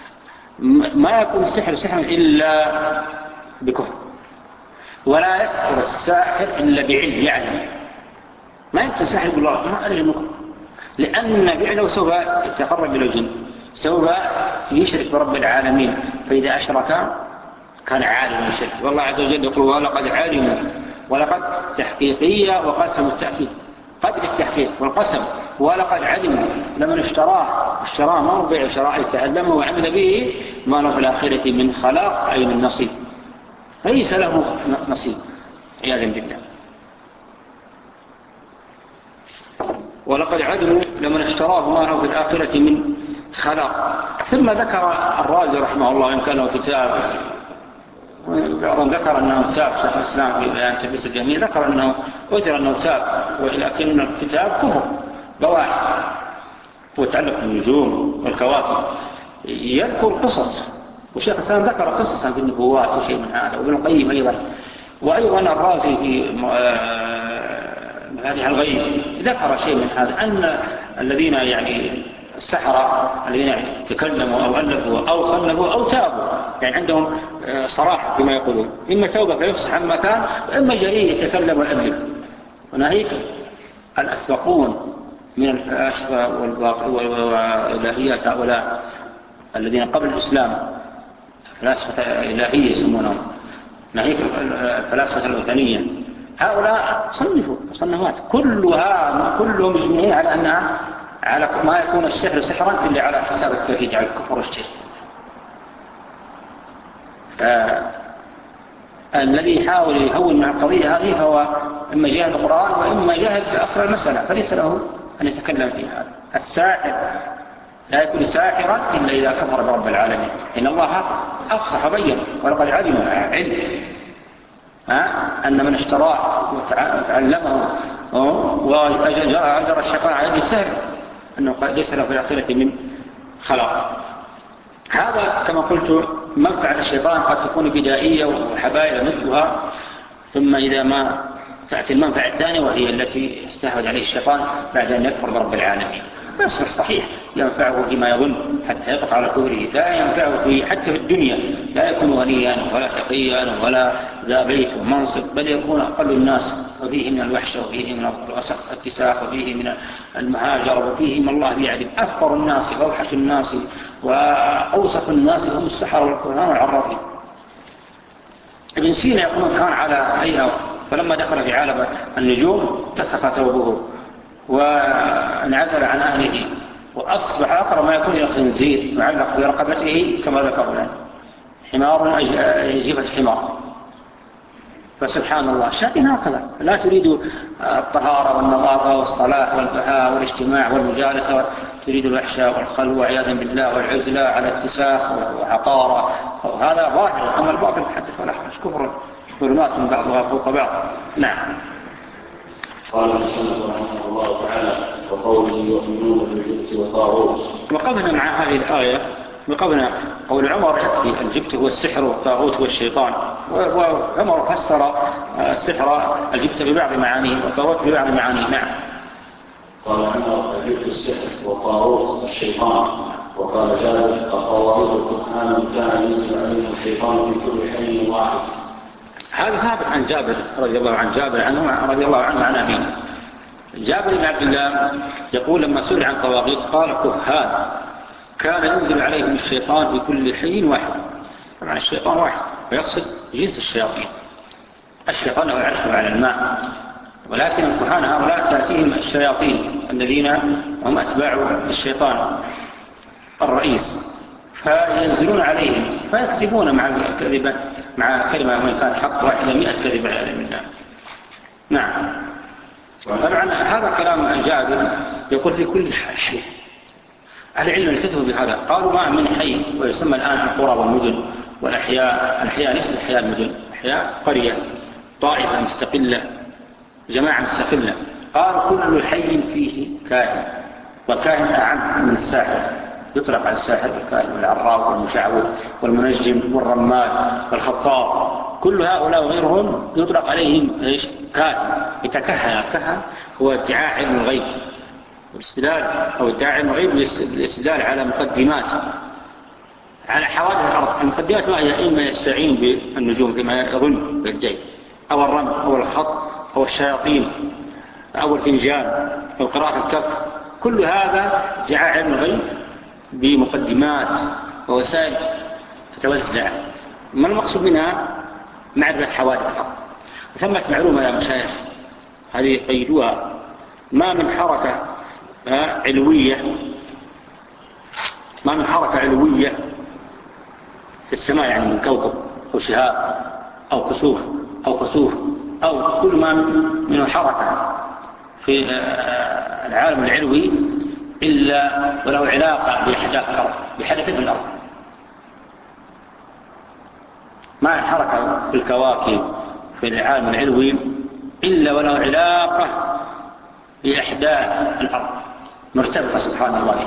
ما يكون السحر سحرا إلا بكفر، ولا يكفر الساحر إلا بعلم. يعني ما يمكن ساحر يقول الله ما أدري المكفر، لأن فعله سوف يتقرب إلى الجن، سوف يشرك برب العالمين. فإذا أشرك كان عالما يشرك. والله عز وجل يقول ولقد علموا، ولقد تحقيقية وقسم التأكيد، قد التحقيق والقسم. ولقد علموا لمن اشتراه، اشتراه ما هو بيع شراء، يتعلمه وعمل به ما له في الآخرة من خلاق أي من نصيب، ليس له نصيب عياذا بالله. ولقد علموا لمن اشتراه ما له في الآخرة من خلاق. ثم ذكر الرازي رحمه الله إن كان له كتاب، بعضهم ذكر أنه تاب، شيخ الإسلام في بيان تلبيس الجميع ذكر أنه أجر أنه تاب، ولكن الكتاب كفر بواحد وتعلق بالنجوم والكواكب. يذكر قصص، وشيخ الإسلام ذكر قصصا في النبوات وشيء من هذا، وابن القيم أيضا. وأيضا الرازي في مفاتيح الغيب ذكر شيء من هذا، أن الذين يعني السحرة الذين تكلموا أو ألفوا أو صنفوا أو تابوا، يعني عندهم صراحة بما يقولون، إما توبة فيفصح عما كان، وإما جريء يتكلم ويألف. وناهيك الأسبقون من الفلاسفة والإلهيات هؤلاء الذين قبل الإسلام، فلاسفة إلهية يسمونهم، ناهيك الفلاسفة الوثنية، هؤلاء صنفوا صنفات كلها كلهم مجمعين على أنها على ما يكون السحر سحرا إلا على حساب التوحيد، على الكفر والشرك. الذي يحاول يهون مع القضية هذه هو إما جاهد القرآن وإما جاهد بأصل المسألة، فليس له أن يتكلم في هذا. الساحر لا يكون ساحرا إلا إذا كفر برب العالمين، إن الله أفصح بين ولقد علم علم أن من اشتراه وتعلمه وأجر الشقاء عليه سهل أنه ليس له في الآخرة من خلاق. هذا كما قلت منفعة الشيطان قد تكون بدائية وحبائل مثلها، ثم إذا ما تأتي المنفعة الثانية وهي التي استهود عليه الشيطان بعد أن يكفر برب العالمين. يصبح صحيح، ينفعه فيما يظن حتى يقطع على كبره، لا ينفعه في حتى في الدنيا، لا يكون غنيا ولا تقيا ولا ذا بيت ومنصب، بل يكون أقل الناس، وفيه من الوحشة وفيه من الاتساخ وفيه من المهاجر وفيه من الله يعلم. أفقر الناس وأوحش الناس وأوسخ الناس هم السحر والكهان والعرافين. ابن سينا يقول كان على هيئة، فلما دخل في عالم النجوم اتسخ ثوبه وانعزل عن أهله، وأصبح أقرب ما يكون إلى خنزير معلق برقبته كما ذكرنا، حمار جيفة حمار. فسبحان الله الشياطين هكذا لا تريد الطهارة والنظافة والصلاة والبهاء والاجتماع والمجالسة، تريد الوحشة والخلوة عياذا بالله والعزلة على اتساخ وعقارة، وهذا ظاهر. أما الباطل حتى فلا حرج، كفر ظلمات من بعضها فوق بعض. نعم. قال المصنف رحمه الله تعالى وقوله يؤمنون بالجبت والطاغوت. وقفنا مع هذه الآية، وقفنا قول عمر يكفي الجبت هو السحر والطاغوت هو الشيطان، وعمر فسر السحر الجبت ببعض معانيه والطاغوت ببعض معانيه. نعم. قال عمر الجبت السحر والطاغوت الشيطان. وقال جابر الطواغيت الكهان كان ينزل عليهم الشيطان في كل حي واحد. هذا ثابت عن جابر رضي الله عن جابر عنه رضي الله عنه عن أبيه. جابر بن عبد الله يقول لما سئل عن طواغيت قال كهان كان ينزل عليهم الشيطان في كل حين واحد. طبعا الشيطان واحد ويقصد جنس الشياطين. الشيطان هو العرش على الماء، ولكن الكهان هؤلاء تأتيهم الشياطين الذين هم أتباع الشيطان الرئيس، فينزلون عليهم فيكذبون مع الكذبة مع كلمة وإن كانت حق واحدة مئة كذبة على الله. نعم. طبعا هذا كلام جابر يقول في كل حي. أهل العلم التزموا بهذا، قالوا ما من حي، ويسمى الآن القرى والمدن والأحياء. الأحياء ليس أحياء المدن، أحياء قرية طائفة مستقلة جماعة مستقلة. قالوا كل حي فيه كاهن، والكاهن أعم من الساحر، يطلق على الساحر والكاهن والعراف والمشعوذ والمنجم والرماد والخطاب، كل هؤلاء وغيرهم يطلق عليهم إيش؟ كاهن. يتكهن. الكهن هو ادعاء علم الغيب والاستدلال، أو ادعاء علم الغيب بالاستدلال على مقدمات على حوادث الأرض. المقدمات ما هي؟ إما يستعين بالنجوم كما يظن بالدين، أو الرمل أو الخط أو الشياطين أو الفنجان أو قراءة الكف. كل هذا ادعاء علم الغيب بمقدمات ووسائل تتوزع. ما المقصود منها؟ معرفة حوادث الأرض. ثمة معلومة يا مشايخ هذه قيدوها، ما من حركة علوية ما من حركة علوية في السماء، يعني من كوكب أو شهاب أو كسوف أو كسوف أو كل ما منه حركة في العالم العلوي إلا وله علاقة بأحداث الأرض، بحدث في الأرض. ما حركة في الكواكب في العالم العلوي إلا وله علاقة بأحداث الأرض مرتبطة سبحان الله.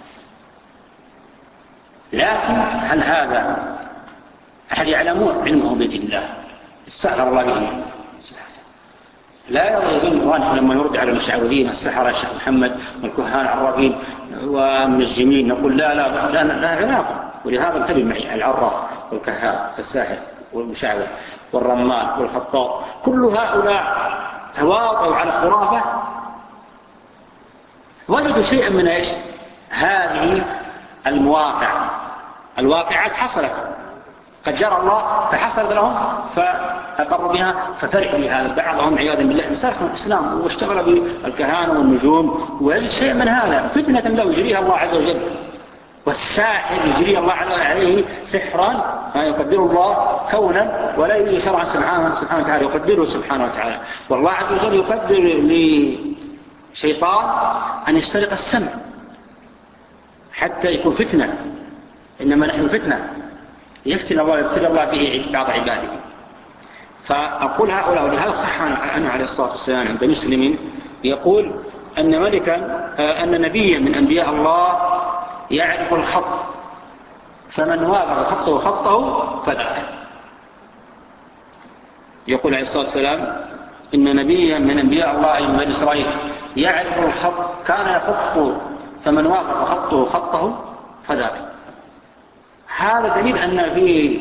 لكن هل هذا أحد يعلمون علمه بيد الله السحر الله به سبحانه؟ لا يظن لما نرد على المشعوذين السحرة الشيخ محمد والكهان العرافين والمنجمين نقول لا لا لا, لا علاقة. ولهذا انتبه معي العراف والكهان والساحر والمشعوذ والرمان والخطاب، كل هؤلاء تواطؤوا على الخرافة، وجدوا شيئا من ايش؟ هذه المواقع. الواقعات حصلت قد جرى الله فحصلت لهم فأقروا بها ففرحوا بهذا. بعضهم عياذا بالله مسارحوا الإسلام واشتغل بالكهانة والنجوم، ويجد شيء من هذا فتنة لو يجريها الله عز وجل. والساحر يجري الله عليه سحرا ما يقدر الله كونا ولا يجري شرعا سبحانه سبحانه وتعالى، يقدره سبحانه وتعالى. والله عز وجل يقدر لشيطان أن يسترق السمع حتى يكون فتنة. إنما نحن فتنة يفتن الله يبتلى الله به بعض عباده. فأقول هؤلاء، ولهذا صح عنه عليه الصلاة والسلام عند مسلم يقول أن ملكا أن نبيا من أنبياء الله يعرف الخط، فمن وافق خطه خطه فذاك. يقول عليه الصلاة والسلام إن نبيا من أنبياء الله من بني إسرائيل يعرف الخط كان يخط فمن وافق خطه خطه فذاك. هذا دليل أن في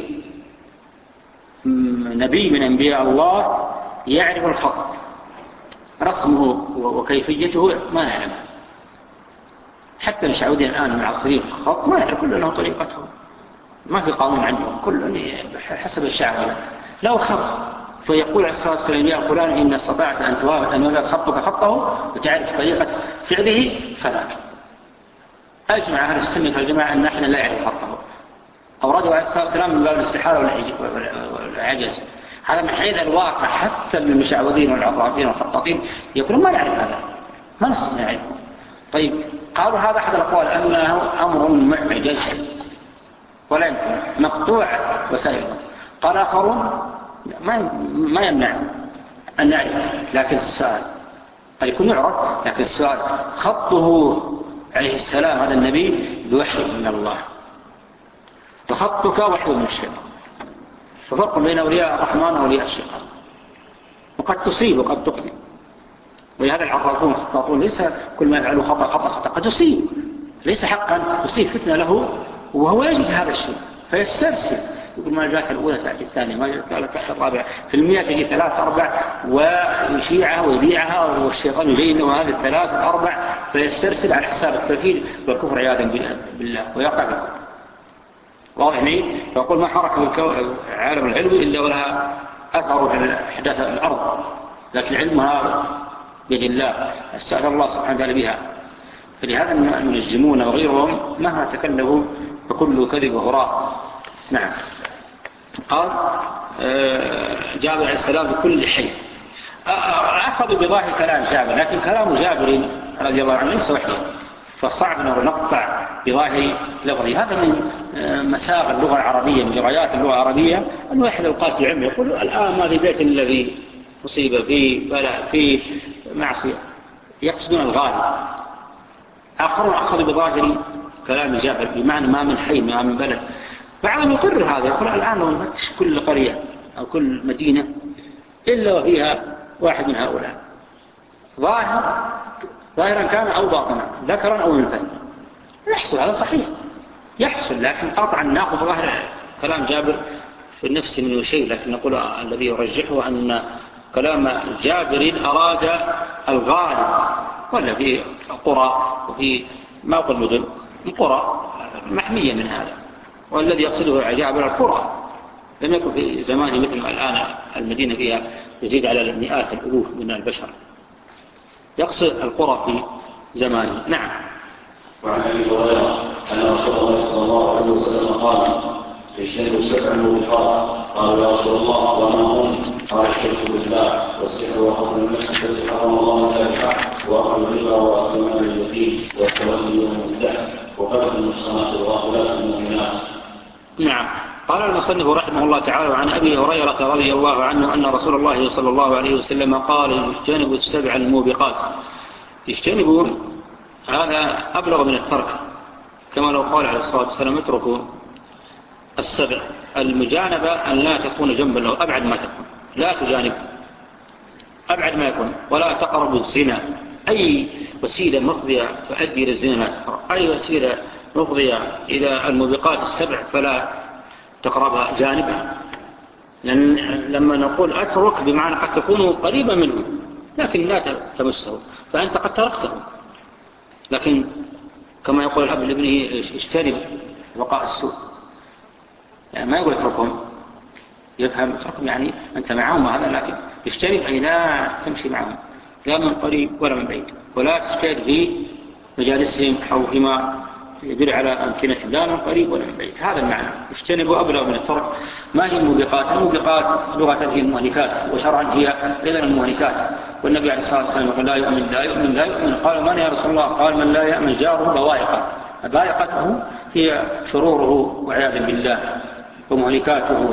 نبي من أنبياء الله يعرف الخط، رسمه وكيفيته ما يعلم. حتى الشعودين الآن من عصرين الخط ما يعرف، كل له طريقته، ما في قانون عندهم، كل حسب الشعب. لو خط فيقول عليه الصلاة والسلام يا فلان إن استطعت أن توافق أن يولد خطك خطه وتعرف طريقة فعله فلاك. أجمع أهل السنة والجماعة أن نحن لا يعرف خطه. أورده عليه الصلاة والسلام من باب الاستحالة والعجز. هذا من حيث الواقع، حتى المشعوذين والعرافين والخطاطين يقولون ما نعرف هذا، ما نستطيع نعرفه. طيب قالوا هذا أحد الأقوال أنه أمر معجز ولا يمكن، مقطوع وسائله. قال آخرون ما يمنع أن نعرف، لكن السؤال قد يكون يعرف، لكن السؤال خطه عليه السلام هذا النبي بوحي من الله، وخطك وحي من الشيطان. ففرق بين أولياء الرحمن وأولياء الشيطان، وقد تصيب وقد تقضي. ولهذا العرافون والخطاطون ليس كل ما يفعله خطأ خطأ خطأ، قد يصيب ليس حقا، تصيب فتنة له وهو يجد هذا الشيء فيسترسل، يقول ما جاءت الأولى تأتي الثانية، ما جاءت الثالثة الرابعة، في المئة تجي ثلاث أربع ويشيعها ويبيعها، والشيطان يبين له هذه الثلاث الأربع فيسترسل على حساب التوحيد والكفر عياذا بالله ويقع بالكفر. واضح لي؟ فأقول ما حرك العالم العلمي إلا ولها أثر في أحداث الأرض، لكن علمها بيد الله استأذن الله سبحانه وتعالى بها. فلهذا المنجمون وغيرهم مهما تكلموا فكل كذب وهراء. نعم. قال جابر عليه السلام بكل حي. أخذوا بظاهر كلام جابر، لكن كلام جابر رضي الله عنه ليس وحيا، فصعب أن نقطع بظاهر لفظه. هذا من مساغ اللغة العربية، من جريات اللغة العربية، أن واحد القاسي العلم يقول الآن ما في بيت الذي مصيبة فيه بلاء فيه معصية، يقصدون الغالب. آخرون أخذوا بظاهر كلام جابر بمعنى ما من حي ما من بلد. بعضهم يقرر هذا، يقول الآن لو نفتش كل قرية أو كل مدينة إلا وفيها واحد من هؤلاء، ظاهر ظاهرا كان أو باطنا، ذكرا أو أنثى، يحصل هذا صحيح يحصل. لكن قطعا نأخذ ظاهر كلام جابر في النفس منه شيء، لكن نقول الذي يرجحه أن كلام جابر أراد الغالب، ولا في قرى وفي ما أقول مدن، قرى محمية من هذا، والذي يقصده جابر القرى. لم يكن في زمان مثل الآن المدينة فيها يزيد على مئات الألوف من البشر، يقصد القرى في زمانه. نعم. وعن أبي هريرة أن رسول الله صلى الله عليه وسلم قال اجتنبوا السبع الموبقات. قالوا يا رسول الله وما هم؟ قال الشرك بالله والسحر وقتل النفس التي حرم الله ذلك وأكل الربا وأكل مال اليتيم والتولي يوم الدهر وقتل المحصنات الغافلات المؤمنات. نعم. قال المصنف رحمه الله تعالى عن أبي هريرة رضي الله عنه أن رسول الله صلى الله عليه وسلم قال اجتنبوا السبع الموبقات. اجتنبوا هذا أبلغ من الترك، كما لو قال عليه الصلاة والسلام اتركوا السبع. المجانبة أن لا تكون جنبا أو أبعد ما تكون، لا تجانب أبعد ما يكون. ولا تقربوا الزنا، أي وسيلة مفضية تؤدي إلى الزنا لا تقرب، أي وسيلة مفضية إلى الموبقات السبع فلا تقربها جانبا. لأن لما نقول أترك بمعنى قد تكون قريبا منه لكن لا تمسه، فأنت قد تركته. لكن كما يقول الأب لابنه اجتنب وقاء السوء، يعني ما يقول اتركهم، يفهم اتركهم يعني أنت معهم هذا، لكن اجتنب أي لا تمشي معهم لا من قريب ولا من بعيد، ولا تجتهد في مجالسهم أو فيما يدل على أمكنة لا من قريب ولا من بعيد. هذا المعنى اجتنبوا أبلغ من الترك. ما هي الموبقات؟ الموبقات لغة هي المهلكات، وشرعا هي أيضا المهلكات. والنبي عليه الصلاة والسلام قال لا يؤمن لا يؤمن لا يؤمن. قال من يا رسول الله؟ قال من لا يأمن جاره بوائقه. بوائقته هي شروره وعياذا بالله، ومهلكاته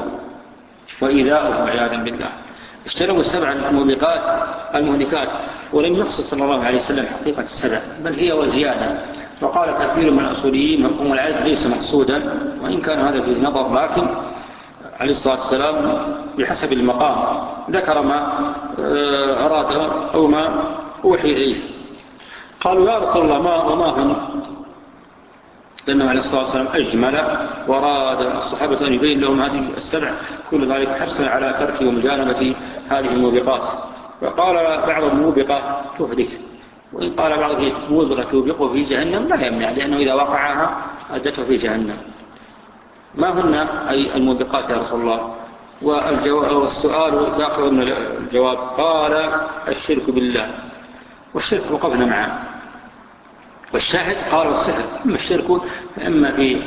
وإيذاؤه وعياذا بالله. اجتنبوا السبع الموبقات المهلكات. ولم يخصص صلى الله عليه وسلم حقيقة السبع، بل هي وزيادة. وقال كثير من الأصوليين مفهوم العدد ليس مقصودا، وإن كان هذا في نظر، لكن عليه الصلاة والسلام بحسب المقام ذكر ما أراد أو ما أوحي إليه. قالوا يا رسول الله ما وما هن؟ لأنه عليه الصلاة والسلام أجمل وراد الصحابة أن يبين لهم هذه السبع كل ذلك حرصا على ترك ومجانبة هذه الموبقات. وقال بعض الموبقة تهلك، وإن قال بعض الموبقة توبقه في جهنم لا يمنع، لأنه إذا وقعها أدته في جهنم. ما هن أي الموبقات يا رسول الله؟ والسؤال داخل الجواب. قال الشرك بالله، والشرك وقفنا معه. والشاهد قال السحر، أما الشرك إما في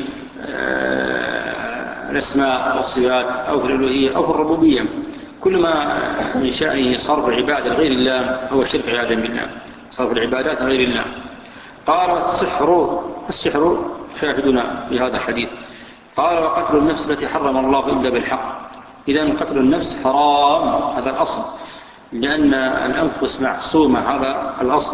الأسماء والصفات أو في الألوهية أو في الربوبية، كل ما من شأنه صرف العبادة لغير الله هو الشرك عياذا بالله، صرف العبادات لغير الله. قال السحر، السحر شاهدنا في هذا الحديث. قال وقتل النفس التي حرم الله إلا بالحق. إذن قتل النفس حرام، هذا الأصل، لأن الأنفس معصومة، هذا الأصل.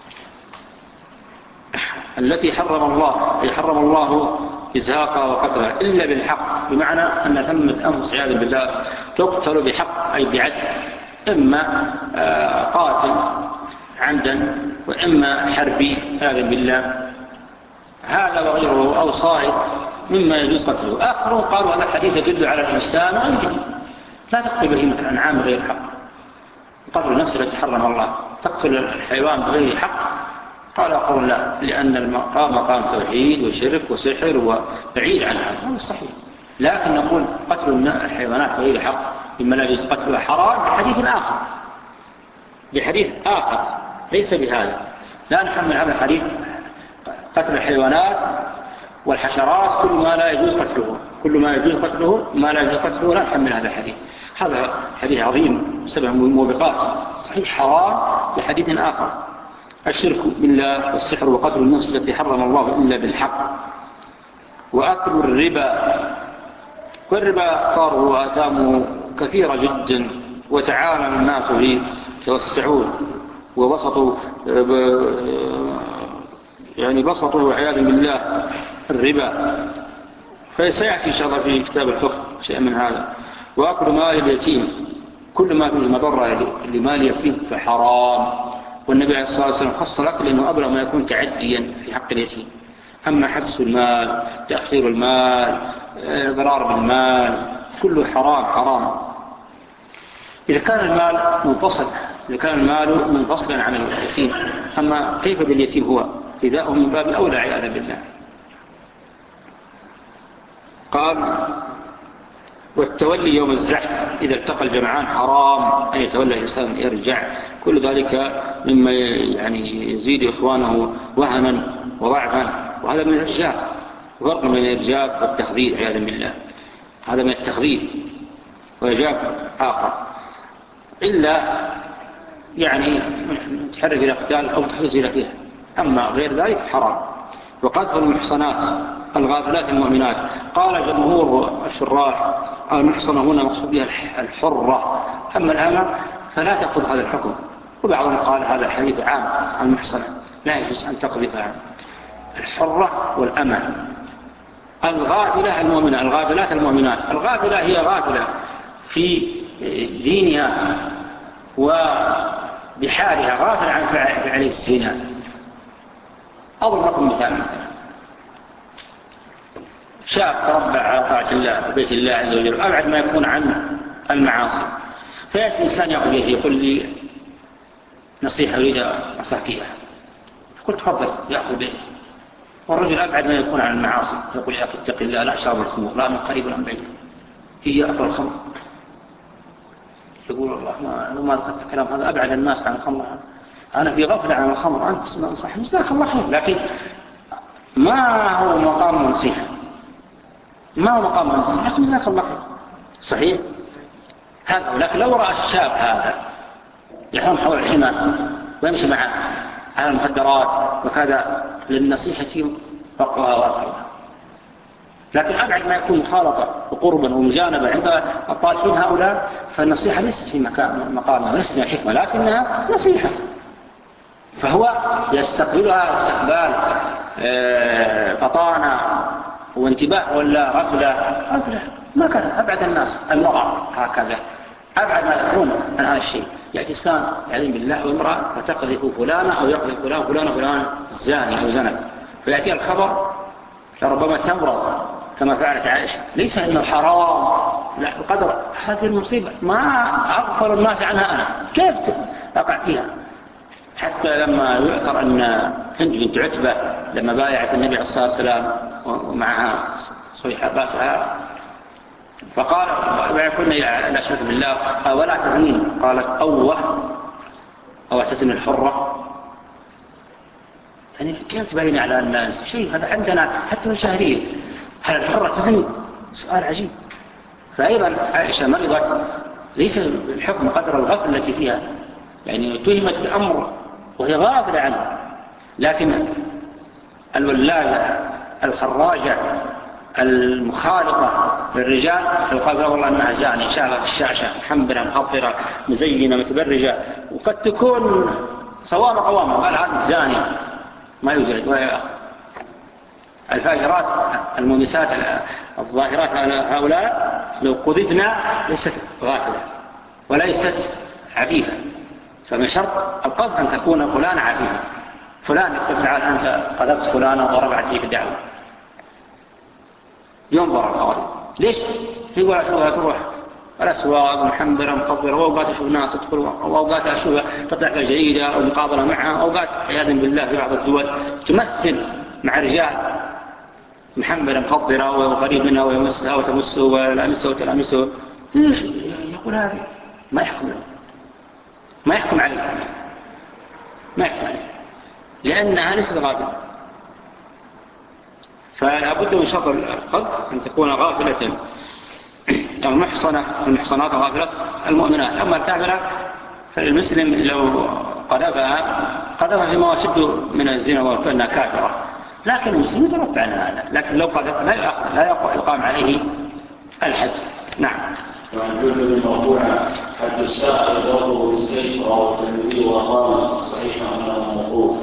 التي حرم الله، أي حرم الله إزهاقها وقتلها إلا بالحق، بمعنى أن ثمة أنفس عياذا بالله تقتل بحق أي بعدل، إما قاتل عمدا وإما حربي عياذا بالله، هذا وغيره أو صائد مما يجوز قتله. آخرون قالوا هذا الحديث يدل على الإنسان وأنت لا تقتل بهيمة الأنعام بغير حق. قتل النفس التي حرم الله، تقتل الحيوان بغير حق. قال آخرون لا، لأن المقام مقام توحيد وشرك وسحر وبعيد عنها، هذا صحيح. لكن نقول قتل الحيوانات بغير حق مما لا يجوز قتلها حرام بحديث آخر، بحديث آخر ليس بهذا. لا نحمل هذا الحديث قتل الحيوانات والحشرات كل ما لا يجوز قتله، كل ما يجوز قتله ما لا يجوز قتله لا نحمل هذا الحديث. هذا حديث عظيم سبع موبقات، صحيح حرام بحديث آخر. الشرك بالله والسحر وقتل النفس التي حرم الله إلا بالحق، وأكل الربا. والربا طاره وآثامه كثيرة جدا، وتعالى الناس فيه توسعون وبسطوا، يعني بسطوا عياذا بالله الربا، فسيأتي إن شاء الله في كتاب الفقه شيء من هذا. وأكل مال اليتيم، كل ما فيه مضرة لمال اليتيم فحرام. والنبي عليه الصلاة والسلام خص الأكل لأنه أبلغ ما يكون تعديا في حق اليتيم. أما حبس المال، تأخير المال، ضرار بالمال، كله حرام حرام. إذا كان المال منفصل، إذا كان المال منفصلا عن اليتيم، أما كيف باليتيم هو إذا من باب أولى عياذا بالله. قال والتولي يوم الزحف، إذا التقى الجمعان حرام أن يتولى الإنسان يرجع، كل ذلك مما يعني يزيد إخوانه وهنا وضعفا، وهذا من الإرجاف، وفرق من الإرجاف والتخذيل عياذا بالله، هذا من التخذيل وإرجاف آخر، إلا يعني تحرك إلى قتال أو تحرز إلى فيها، أما غير ذلك حرام. وقذف المحصنات الغافلات المؤمنات، قال جمهور الشراح المحصنة هنا مقصود بها الحرة، أما الأمة فلا تأخذ هذا الحكم. وبعضهم قال هذا الحديث عام عن المحصنة، لا يجوز أن تقذفها. الحرة والأمة. الغافلة المؤمنة، الغافلات المؤمنات، الغافلة هي غافلة في دينها وبحالها، غافلة عن فعل الزنا. أضرب لكم مثال، مثلا شاب تربى على طاعة الله وبيت الله عز وجل أبعد ما يكون عن المعاصي، فيأتي إنسان يقول لي يقول لي نصيحة أريد أصحكيها، قلت تفضل يأخذ بيته. والرجل أبعد ما يكون عن المعاصي يقول يا أخي اتق الله، لا أشرب الخمر، لا من قريب ولا من بعيد، هي أكل الخمر. يقول والله ما ما ذكرت كلام هذا، أبعد الناس عن الخمر، أنا في غفلة عن الخمر، أنت صح جزاك الله خير، لكن ما هو مقام نصيحة، ما هو مقام نصيحة، لكن جزاك الله خير صحيح هذا. لكن لو رأى الشاب هذا يحوم حول الحمى ويمشي معه على المخدرات وكذا، للنصيحة فقها وأقربها. لكن أبعد ما يكون مخالطة وقربا ومجانبة عند الطالحين هؤلاء، فالنصيحة ليست في مكان مقامها وليست من الحكمة، لكنها نصيحة، فهو يستقبلها استقبال فطانة وانتباه ولا غفلة، غفلة ما كان أبعد الناس المرأة هكذا أبعد ما يكون عن هذا الشيء. يأتي إنسان يعلم بالله وامرأة فتقذف فلانة أو يقذف فلان فلان فلان زاني أو زنت، فيأتي الخبر لربما تمرض كما فعلت عائشة. ليس إنه حرام، لا، القدر هذه المصيبة ما أغفر الناس عنها أنا، كيف أقع فيها؟ حتى لما يؤثر أن هند بنت عتبة لما بايعت النبي عليه الصلاة والسلام ومعها صحاباتها فقال ويكون لا شرك بالله ولا تزنين، قالت أوه أو تزن الحرة. يعني كيف تبين على الناس شيء هذا عندنا حتى الجاهلية، هل الحرة تزن؟ سؤال عجيب. فأيضا عائشة مرضت ليس الحكم قدر الغفل التي فيها، يعني اتهمت بأمر وهي غافلة عنه، لكن الولاية الخراجة المخالطة للرجال يقال والله أنها زانية شافها في الشاشة محمرة مخطرة مزينة متبرجة، وقد تكون صواب قوامة قال هذا زانية ما يوجد. الفاجرات المؤنسات الظاهرات هؤلاء لو قذفنا ليست غافلة وليست عفيفة، فمن شرط القذف أن تكون فلان عفيفة. فلان يقول تعالى أنت قذفت فلانا وضربت فيك دعوة، ينظر القاضي ليش؟ يقول أشوفها تروح الأسواق محمرة مخبرة، وأوقات أشوف ناس تدخل، وأوقات أشوفها تطلع في جريدة أو مقابلة معها، أوقات عياذا بالله في بعض الدول تمثل مع رجال محمرة مخبرة وقريب منها ويمسها وتمسه ولامسه وتلامسه. يقول هذا ما يحكم له، ما يحكم عليه، ما يحكم عليه لأنها ليست غافلة. فلا بد من شرط القذف أن تكون غافلة المحصنة المحصنات غافلة المؤمنات. أما الكافرة فالمسلم لو قذفها قذفها فيما أشد من الزنا وكأنها كافرة، لكن المسلم يترفع عن هذا، لكن لو قذف لا يأخذ لا يقام عليه الحد. نعم. وعن جبل مرفوعا حد الساعة ضربه بالسيف رواه الترمذي وقال الصحيح أنه موقوف.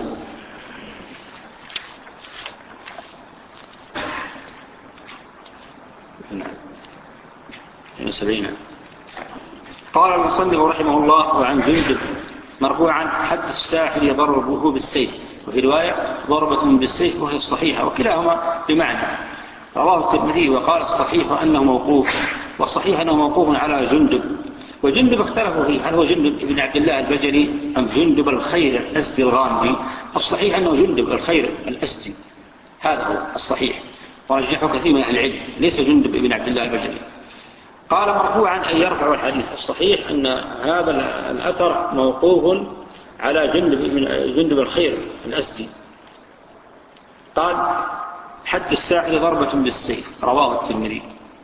قال المصنف رحمه الله وعن جندب مرفوعا حد الساحر ضربه بالسيف، وفي رواية ضربة بالسيف وهي الصحيحة، وكلاهما بمعنى. رواه الترمذي وقال الصحيح أنه موقوف، والصحيح أنه موقوف على جندب. وجندب اختلفوا فيه هل هو جندب ابن عبد الله البجلي أم جندب الخير الأسدي الغامدي. الصحيح أنه جندب الخير الأسدي، هذا هو الصحيح، ورجحه كثير من أهل العلم، ليس جندب ابن عبد الله البجلي. قال مرفوعا أن يرفع الحديث. الصحيح أن هذا الأثر موقوف على جندب جندب الخير الأسدي. قال حد الساحر ضربة بالسيف، رواه الترمذي.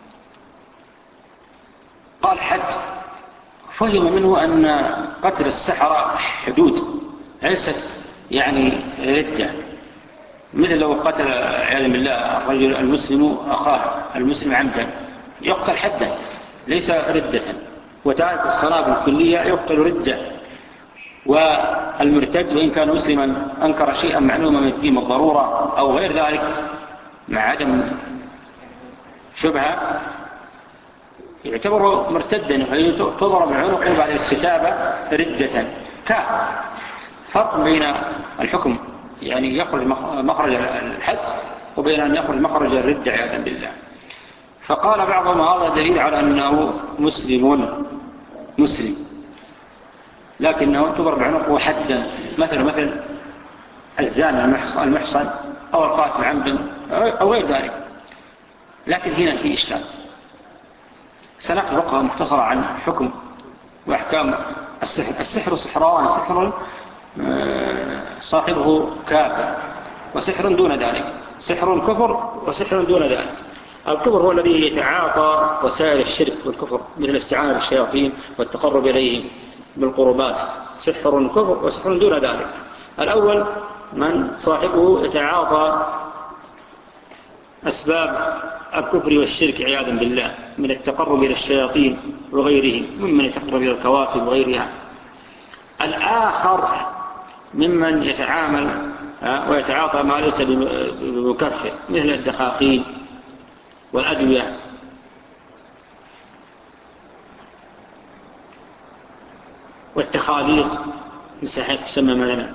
قال حد فهم منه أن قتل السحرة حدود ليست يعني ردة، مثل لو قتل عياذا بالله الرجل المسلم أخاه المسلم عمدا يقتل حدا ليس ردة، وتارك الصلاة بالكلية يقتل ردة. والمرتد وإن كان مسلما أنكر شيئا معلوما من الدين الضرورة أو غير ذلك مع عدم شبهة يعتبر مرتدا فتضرب عنقه بعد الاستتابة ردة كافر. فرق بين الحكم يعني يخرج مخرج الحد وبين أن يخرج مخرج الردة عياذا بالله. فقال بعضهم هذا دليل على أنه مسلم مسلم لكنه تضرب عنقه حدا، مثل مثل الزاني المحصن أو القاتل عمدا أو غير ذلك. لكن هنا في إشكال، سنقل فقه مختصرة عن حكم وأحكام السحر. السحر سحران، سحر صاحبه كافر وسحر دون ذلك، سحر كفر وسحر دون ذلك. الكفر هو الذي يتعاطى وسائل الشرك والكفر مثل الاستعانة بالشياطين والتقرب إليهم بالقربات، سحر كفر وسحر دون ذلك. الأول من صاحبه يتعاطى أسباب الكفر والشرك عياذا بالله من التقرب إلى الشياطين وغيرهم ممن يتقرب إلى الكواكب وغيرها. الآخر ممن يتعامل ويتعاطى ما ليس بمكفر مثل الدخاخين والأدوية. والتخاليط تسمى مثلا،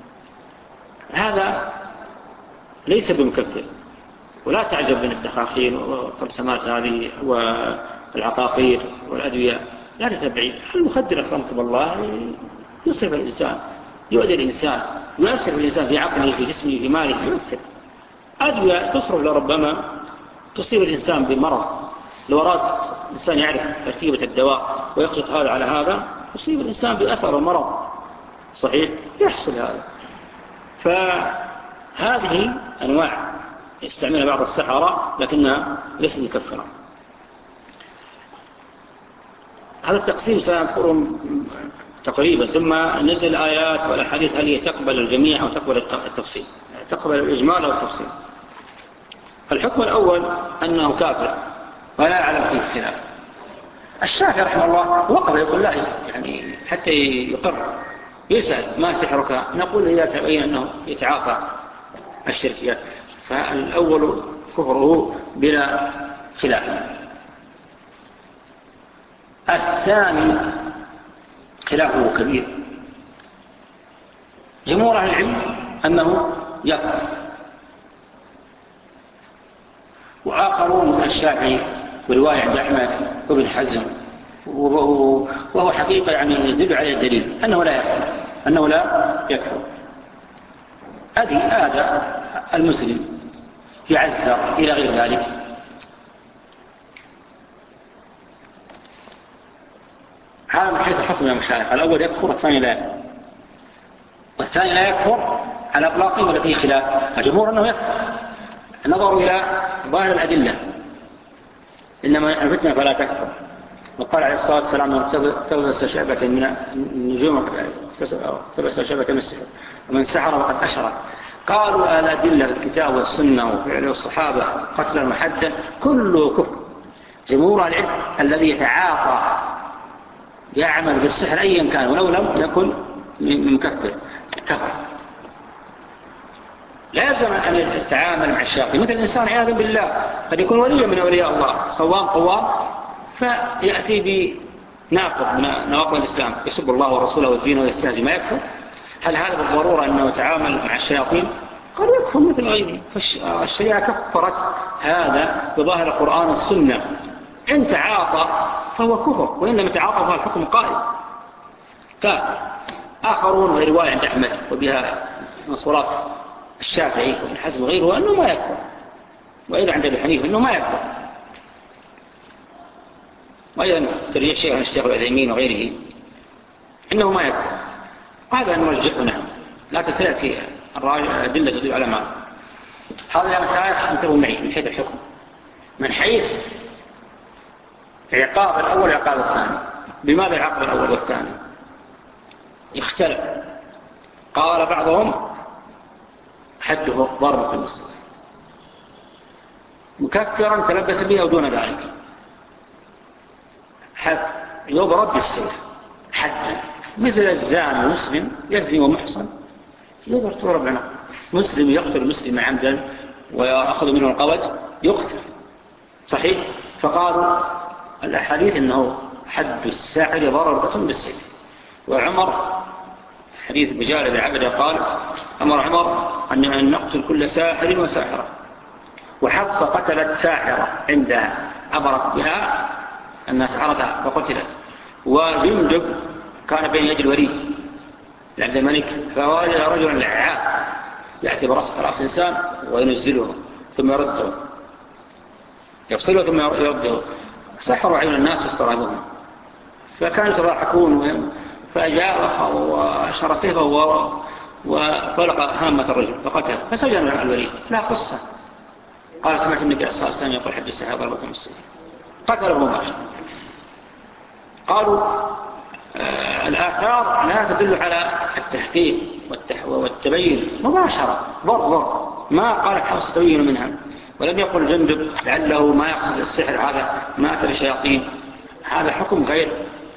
هذا ليس بمكفر. ولا تعجب من الدخاخين والطلسمات هذه والعقاقير والأدوية، لا تتبعي. المخدر أخرمكم الله يصرف الإنسان، يؤذي الإنسان، يؤثر الإنسان في عقله، في جسمه، في ماله، يؤثر. أدوية تصرف لربما تصيب الإنسان بمرض، لو أراد الإنسان يعرف تركيبة الدواء ويخلط هذا على هذا، يصيب الإنسان بأثر ومرض، صحيح يحصل هذا. فهذه أنواع يستعملها بعض السحرة لكنها ليست مكفرة. هذا التقسيم سنذكره تقريبا، ثم نزل آيات والأحاديث هل هي تقبل الجميع أو تقبل التفصيل، تقبل الإجمال أو التفصيل. الحكم الأول أنه كافر ولا يعلم فيه خلاف. الشافعي رحمه الله وقف يقول لا، يعني حتى يقر يسأل ما سحرك، نقول إذا تبين أنه يتعاطى الشركيات فالأول كفره بلا خلاف. الثاني خلافه كبير، جمهور أهل العلم أنه يكفر، وآخرون مثل الشافعي ورواية عند أحمد وابن حزم، وهو حقيقة يعني يدل عليه الدليل أنه لا يكفر، أنه لا يكفر. هذه هذا المسلم يعذر إلى غير ذلك. هذا من حيث حكم المشايخ، الأول يكفر والثاني لا يكفر، والثاني لا يكفر على أطلاقه ولا فيه خلاف. الجمهور أنه يكفر، نظروا إلى ظاهر الأدلة، إنما فتنة فلا تكفر. وقال عليه الصلاة والسلام اقتبس شعبة من النجوم اقتبس شعبة من السحر ومن سحر وقد أشرك. قالوا الأدلة الكتاب والسنة وفعل الصحابة قتل المحدد كله كفر. جمهور العلم الذي يتعاطى يعمل بالسحر أيا كان ولو لم يكن مكفر كفر. لا يلزم أن يتعامل مع الشياطين، مثل الإنسان عياذا بالله قد يكون وليا من أولياء الله صوام قوام، فيأتي بناقض من نواقض الإسلام، يسب الله ورسوله والدين ويستهزئ، ما يكفر؟ هل هذا بالضرورة أنه يتعامل مع الشياطين؟ قال يكفر مثل غيره. فالشريعة كفرت هذا بظاهر القرآن والسنة. إن تعاطى فهو كفر، وإن لم يتعاطى فهو الحكم قائم. فآخرون ورواية عند أحمد وبها نصورات الشافعي وابن حزم وغيره أنه ما يكفر، وإذا عند أبي حنيفة أنه ما يكفر، وأيضا ترجيح شيخ عن الشيخ العثيمين وغيره أنه ما يكفر. هذا نرجحه نعم، لا تسأتي الأدلة تدل على ما هذا. يا مشايخ انتبهوا معي من حيث الحكم، من حيث عقاب الأول عقاب الثاني. بماذا العقاب الأول والثاني؟ يختلف. قال بعضهم حده ضرب في المسلم مكفرا تلبس به أو دون ذلك، حد يضرب بالسيف حدا، مثل الزاني مسلم يزني ومحصن يضرب تضرب عنه. مسلم يقتل مسلم عمدا ويأخذ منه القوج يقتل، صحيح. فقالوا الأحاديث أنه حد الساحر ضرب بالسيف. وعمر حديث بجالة العبد قال أمر عمر أن نقتل كل ساحر وساحرة. وحفصة قتلت ساحرة عندها أمرت بها أن سحرتها فقتلت. وجندب كان بين يد الوريد عند الملك، فوجد رجلا لعاب يأتي برأس رأس إنسان وينزله ثم يرده، يفصله ثم يرده. سحروا عين الناس واسترهبهم، فكانوا يتضاحكون. فجاء وشر سيفه وفلق هامة الرجل فقتل، فسجن الوليد. لا قصة. قال سمعت النبي صلى الله عليه وسلم يقول حد السحر ضربكم السيف، قتله مباشر. قالوا آه الآثار لا تدل على التحقيق والتبين مباشرة، ضر ما قالت حفصة تبين منها، ولم يقل جندب لعله ما يقصد السحر هذا ما أتى الشياطين. هذا حكم غير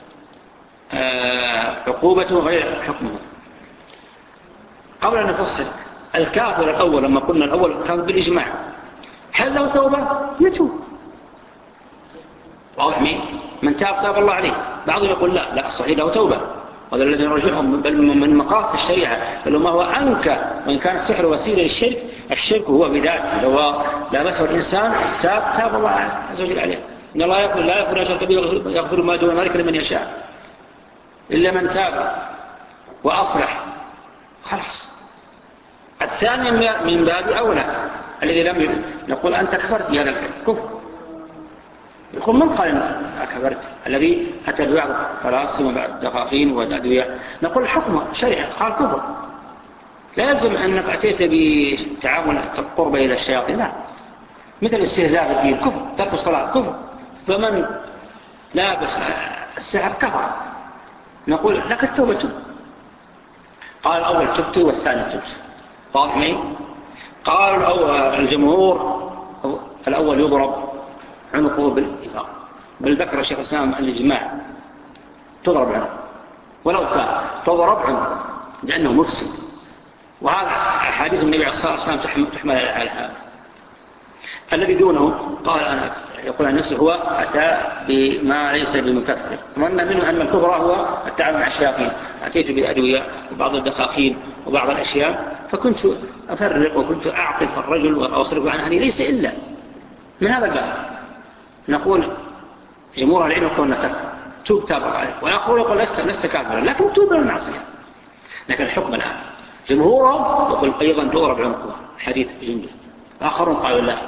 آه عقوبته غير حكمه. قبل أن نفصل الكافر الأول، لما قلنا الأول كان بالإجماع، هل لو توبة يتوب؟ واضح مين؟ من تاب تاب الله عليه. بعضهم يقول لا لا الصحيح له توبة، هذا الذي يرجعهم بل من مقاصد الشريعة، بل ما هو أنكى. وإن كان السحر وسيلة للشرك، الشرك هو بذاته لو لامسه الإنسان تاب تاب الله عز وجل عليه. إن الله يقول لا يغفر أجر كبير يغفر ما دون ذلك لمن يشاء إلا من تاب وأصلح خلاص. الثاني من باب أولى الذي لم نقول أنت كفرت بهذا الكفر، يقول من قال أنك كفرت؟ الذي أتى ببعض الطلاسم وبعض الدخاخين والأدوية، نقول الحكم شريعة قال كفر، لا يلزم أنك أتيت بتعامل القرب إلى الشياطين، لا. مثل الاستهزاء بالدين كفر، ترك الصلاة كفر، فمن لابس السحر كفر. نقول لك التوبة تب. قال الأول تبت والثاني تبت. واضح مين؟ قال الأول الجمهور الأول يضرب عنقه بالاتفاق، بل ذكر الشيخ الإسلام الإجماع تضرب عنقه ولو كان تضرب عنقه لأنه مفسد. وهذا حديث النبي عليه الصلاة والسلام تحمل على هذا. الذي دونه قال أنا يقول عن نفسه هو أتى بما ليس بمكفر، وأن منه أن الكفر هو التعامل مع الشياطين. أتيت بأدوية وبعض الدخاخين وبعض الأشياء، فكنت أفرق وكنت أعطف الرجل وأصرف عنه، هذه ليس إلا من هذا الباب. نقول جمهور العلم يقول نتك توب تاب عليه، والآخر يقول لست لست كافرا لكن توب من المعصية. لكن الحكم الآن جمهورهم يقول أيضا تضرب عنقه حديث جندب، آخرون قالوا لا،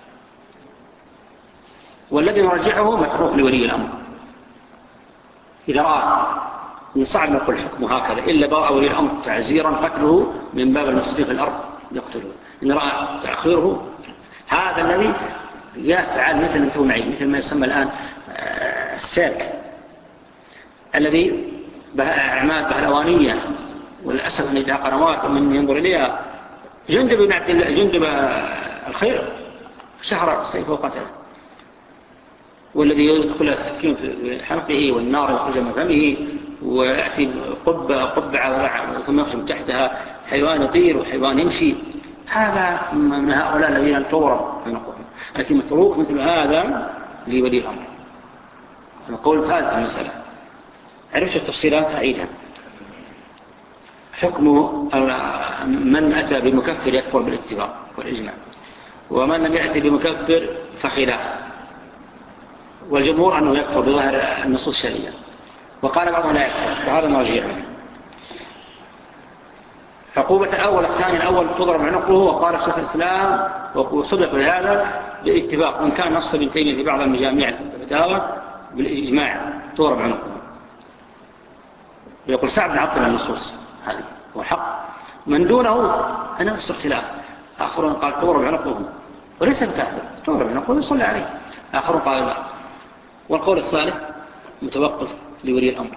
والذي يرجعه متروك لولي الأمر. إذا رأى من صعب نقول الحكم هكذا إلا بقى ولي الأمر تعزيرا قتله من باب المسلمين في الأرض يقتله. إن رأى تأخيره هذا الذي يفعل مثل مثل معي مثل ما يسمى الآن السيرك الذي أعمال بهلوانية، وللأسف أن إذا قنوات من ينظر إليها. جندب بن عبد الله جندب الخير شهر السيف وقتله، والذي يدخل السكين في حلقه والنار يخرج من فمه ويأتي قبة قبعة ثم يخرج تحتها حيوان يطير وحيوان يمشي. هذا من هؤلاء الذين تضرب في نقوهم، لكن متروك مثل هذا لولي الأمر. نقول هذه المسألة عرفت التفصيلات عيدها. حكم من أتى بمكفر يكفر بالاتفاق والإجماع، ومن لم يأتي بمكفر فخلاف، والجمهور أنه يكفر بظاهر النصوص الشرعية، وقال بعضهم لا يكفر، وهذا مرجع. عقوبة الأول الثاني الأول تضرب عنقه، وقال الشيخ الإسلام وصدق لهذا باتفاق، وإن كان نص ابن تيمية في بعض المجامع الفتاوى بالإجماع تضرب عنقه. ويقول سعد بن عطل النصوص هذه هو حق. من دونه أنا نفس اختلاف، آخرون قال تضرب عنقه وليس بكافر، تضرب عنقه ويصلي عليه، آخرون قال لا. والقول الثالث متوقف لولي الأمر،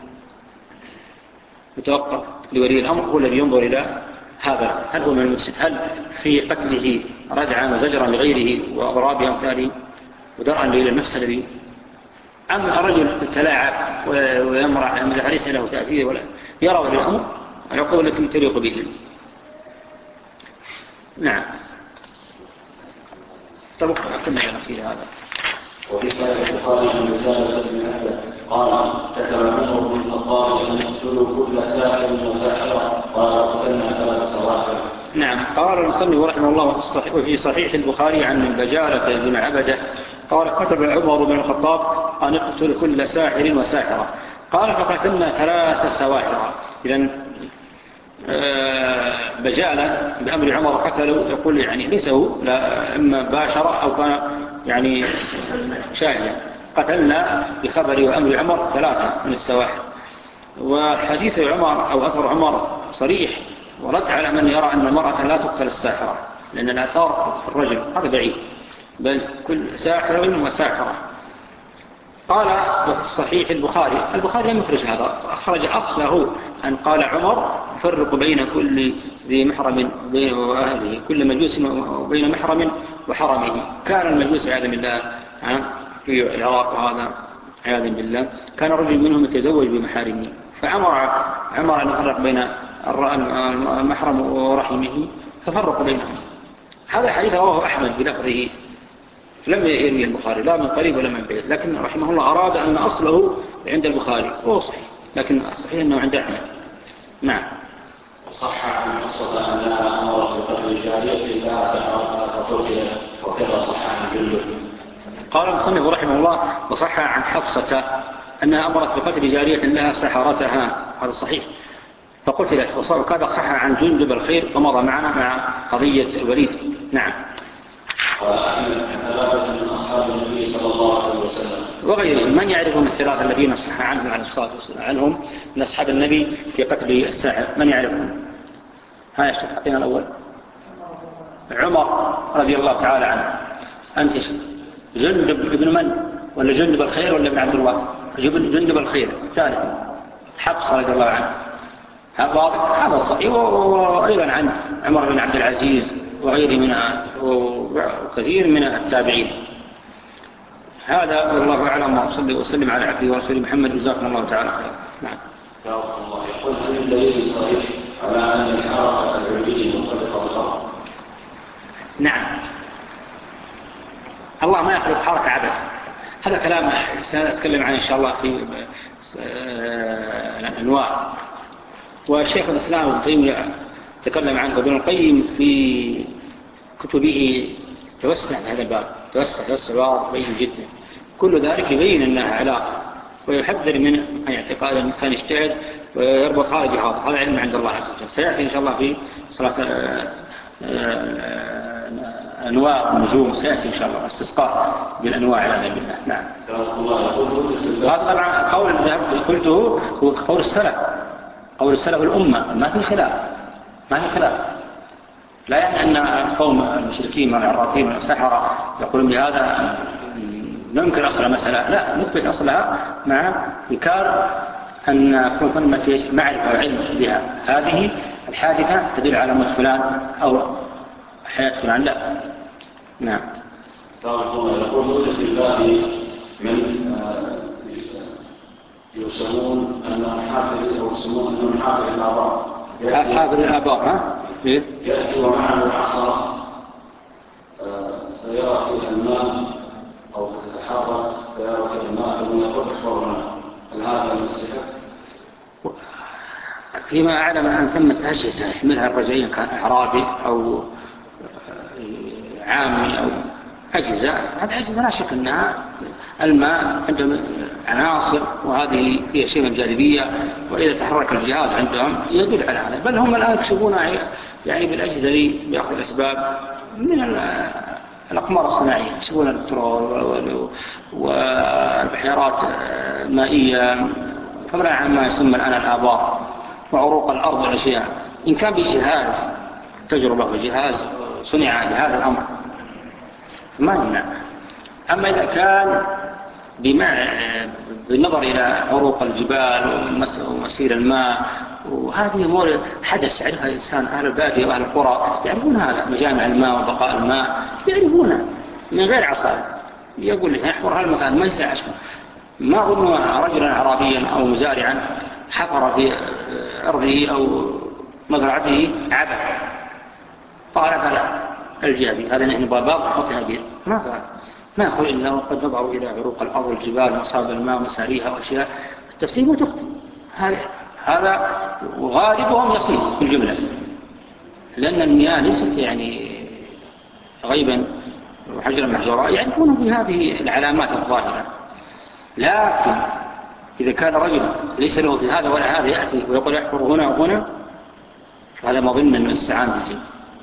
متوقف لولي الأمر هو الذي ينظر إلى هذا، هل هو من المفسد، هل في قتله ردعا وزجرا لغيره وأضراب أمثاله ودرعا إلى النفس الذي، أم رجل تلاعب ويمرع ليس له تأثير ولا يرى ولي الأمر العقوبة التي تليق به. نعم. طب كنا ينفي هذا. وفي صحيح البخاري من رسالة ابن أحمد قال كتب عمر بن الخطاب أن يقتلوا كل ساحر وساحرة، قال قتلنا ثلاث سواحر. نعم. قال المصنف رحمه الله وفي صحيح البخاري عن بجالة بن عبده قال كتب عمر بن الخطاب أن يقتل كل ساحر وساحرة، قال فقتلنا ثلاث سواحر. إذن بجالة بأمر عمر قتلوا، يقول يعني ليس هو لا إما باشر أو كان يعني شاهدا. قتلنا بخبر وأمر عمر ثلاثة من السواحر. وحديث عمر أو أثر عمر صريح ورد على من يرى أن المرأة لا تقتل الساحرة، لأن الآثار في الرجل هذا بعيد، بل كل ساحر وساحرة. قال وفي الصحيح البخاري، البخاري لم يخرج هذا، أخرج أصله أن قال عمر فرق بين كل ذي محرم وأهله، كل مجوس وبين محرم وحرمه. كان المجوس عياذا بالله في العراق، وهذا عياذا بالله كان رجل منهم يتزوج بمحارمه، فأمر عمر أن يفرق بين المحرم ورحمه ففرق بينهم. هذا حديث رواه أحمد بلفظه، لم يروي البخاري لا من قريب ولا من بعيد، لكن رحمه الله أراد أن أصله عند البخاري وهو صحيح. لكن صحيح أنه عند أحمد. نعم. صح عن حفصة أنها أمرت بقتل جارية لا سحرتها فقتلت وكذا صح عن جندب. قال المصنف رحمه الله وصح عن حفصة أنها أمرت بقتل جارية لها سحرتها، هذا صحيح، فقتلت. وكذا صح عن جندب الخير ومضى معنا مع قضية الوليد. نعم. وغيرهم من يعرفهم الثلاثة الذين صح عنهم على الصلاة والسلام عنهم من أصحاب النبي في قتل الساحر، من يعرفهم؟ ها يا شيخ أعطينا الأول. عمر رضي الله تعالى عنه. أنت جندب ابن من؟ ولا جندب الخير ولا ابن عبد الله؟ جندب الخير. ثالث حفصة رضي الله عنه، هذا الصحيح. وأيضا عن عمر بن عبد العزيز وغيره من وكثير من التابعين. هذا والله أعلم، وصلي وسلم على عبده ورسوله محمد جزاكم الله تعالى خير. نعم. يقول في الدليل صحيح على أن الحركة العلمية مرتبطة بالأرض. نعم. الله ما يخلق حركة عبث، هذا كلام سنتكلم عنه إن شاء الله في أنواع. والشيخ الإسلام ابن تيمية تكلم عنه، ابن القيم في كتبه توسع في هذا الباب، توسع توسع واضح بين جدا. كل ذلك يبين أنها علاقة، ويحذر من أن اعتقاد الإنسان يجتهد ويربط هذا بهذا، هذا علم عند الله عز وجل. سيأتي إن شاء الله في صلاة أنواع النجوم، سيأتي إن شاء الله استسقاء بالأنواع الى بالله. نعم. هذا طبعا قول الذهب قلته هو قول السلف، قول السلف الأمة، ما في خلاف، ما في خلاف. لا يعني أن قوم المشركين والعرافين والسحرة يقولون بهذا ننكر أصل المسألة، لا، نثبت أصلها مع إنكار أن يكون ثمة معرفة وعلم بها. هذه الحادثة تدل على موت فلان أو حياة فلان، لا. نعم. يقول وجد في الله من يسمون أنه حافظ أو يسمون أنه حافظ الآبار، حافظ الآبار، ها؟ يأتي ومعه العصا فيرى فيها الماء أو تتحرك فيرى فيها الماء ثم يقول احفرنا، هل هذا من السحر؟ فيما أعلم أن ثمة أجهزة يحملها الرجلين، كان أعرابي أو عامي أو أجهزة. هذه أجهزة لا شك أنها الماء عندهم عناصر، وهذه فيها شيء من الجاذبية، وإذا تحرك الجهاز عندهم يدل على هذا. بل هم الآن يكشفون يعني بالأجهزة دي بيأخذ الأسباب من الأقمار الصناعية، يكشفون البترول والبحيرات المائية، فضلا عن ما يسمى الآن الآبار وعروق الأرض والأشياء. إن كان بجهاز تجربة وجهاز صنع لهذا الأمر ما يمنع. أما إذا كان بالنظر إلى عروق الجبال ومسير الماء، وهذه أمور حدث يعرفها الإنسان، أهل البادية وأهل القرى يعرفون هذا، مجامع الماء وبقاء الماء يعرفونه من غير عصا. يقول لي احفر هالمكان ما يسعى عشان ما أظن رجلا عربيا أو مزارعا حفر في أرضه أو مزرعته عبث قال فلا الجابي هذا نحن باباب حطها بير، ما قال، ما يقول إلا وقد نظروا إلى عروق الأرض والجبال ومصاب الماء ومساريها وأشياء. التفسير وتختم هذا غالبهم يصير في الجملة، لأن المياه ليست يعني غيبا وحجرا محجورا، يعرفون بهذه العلامات الظاهرة. لكن إذا كان رجل ليس له في هذا ولا هذا يأتي ويقول يحفر هنا وهنا، فهذا مظن من الاستعانة بالجن.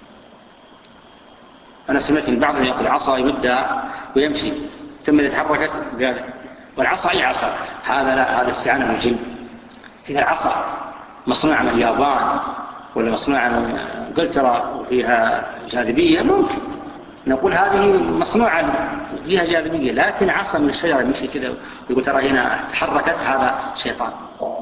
أنا سمعت من بعضهم يقول عصا يمدها ويمشي ثم إذا تحركت قال والعصا أي عصا، هذا لا، هذا استعانة بالجن. إذا العصا مصنوعة من اليابان ولا مصنوعة من انجلترا وفيها جاذبية ممكن نقول هذه مصنوعة فيها جاذبية، لكن عصا من الشجرة يمشي كذا ويقول ترى هنا تحركت، هذا شيطان.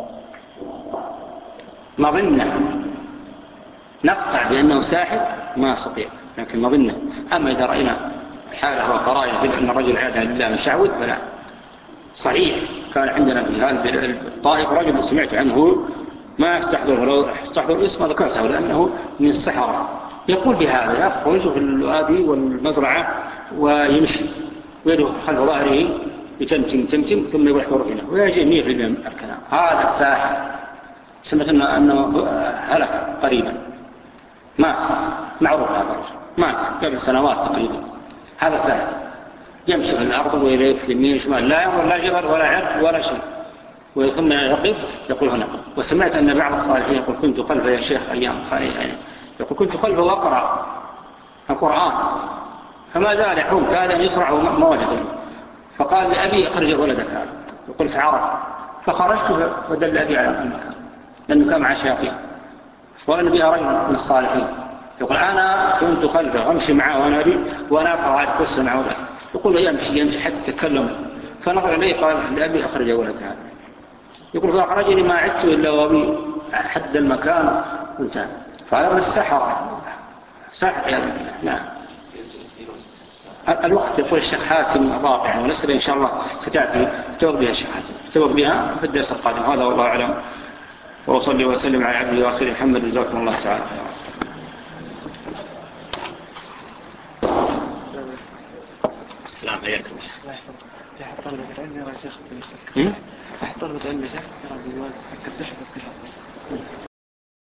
مظنة نقطع بأنه ساحر ما استطيع، لكن مظنة. أما إذا رأينا حالة وقرائن تدعو أن الرجل عياذا بالله مشعوذ فلا. صحيح كان عندنا في هذا الطائف رجل سمعت عنه ما استحضره، لو استحضر اسمه ذكرته لأنه من السحرة، يقول بهذا يخرج في الوادي والمزرعة ويمشي ويده خلف ظهره يتمتم تمتم ثم يروح يروح هنا ويجي مية في المية من الكلام. هذا الساحر سمعت أنه, أنه هلك قريبا، مات، معروف هذا الرجل مات قبل سنوات تقريبا. هذا ساحر يمشي في الأرض ويلف يمين شمال، لا ينظر لا جبل ولا عرق ولا شيء، وثم يقف يقول هنا. وسمعت أن بعض الصالحين يقول كنت خلفه يا شيخ أيام يعني يقول كنت خلفه وأقرأ القرآن فما زال يحوم كاد أن يسرع وما وجد، فقال لأبي أخرج ولدك هذا، وقلت عرف، فخرجت ودل أبي على المكان لأنه كان مع شياطين. والنبي رجل من الصالحين يقول أنا كنت خلفه أمشي معه وأنا أبي وأنا أقرأ هذه قصة معه، يقول يمشي يمشي حتى تكلم، فنظر إليه قال لأبي أخرج ولدك هذا، يقول فأخرجني ما عدت إلا وأبي حد المكان وانتهى. فهذا من السحر سحر يعني. نعم. الوقت يقول الشيخ حاتم الرابع ونسأل إن شاء الله ستأتي توق بها الشيخ حاتم توق بها في الدرس القادم. هذا والله أعلم، وصلي وسلم على عبده وآخره محمد جزاكم الله تعالى. السلام عليكم. أحد طلبة العلم يرى شيخ بالخلق. أحد طلبة العلم شيخ يرى بالوالد حق الدحر بس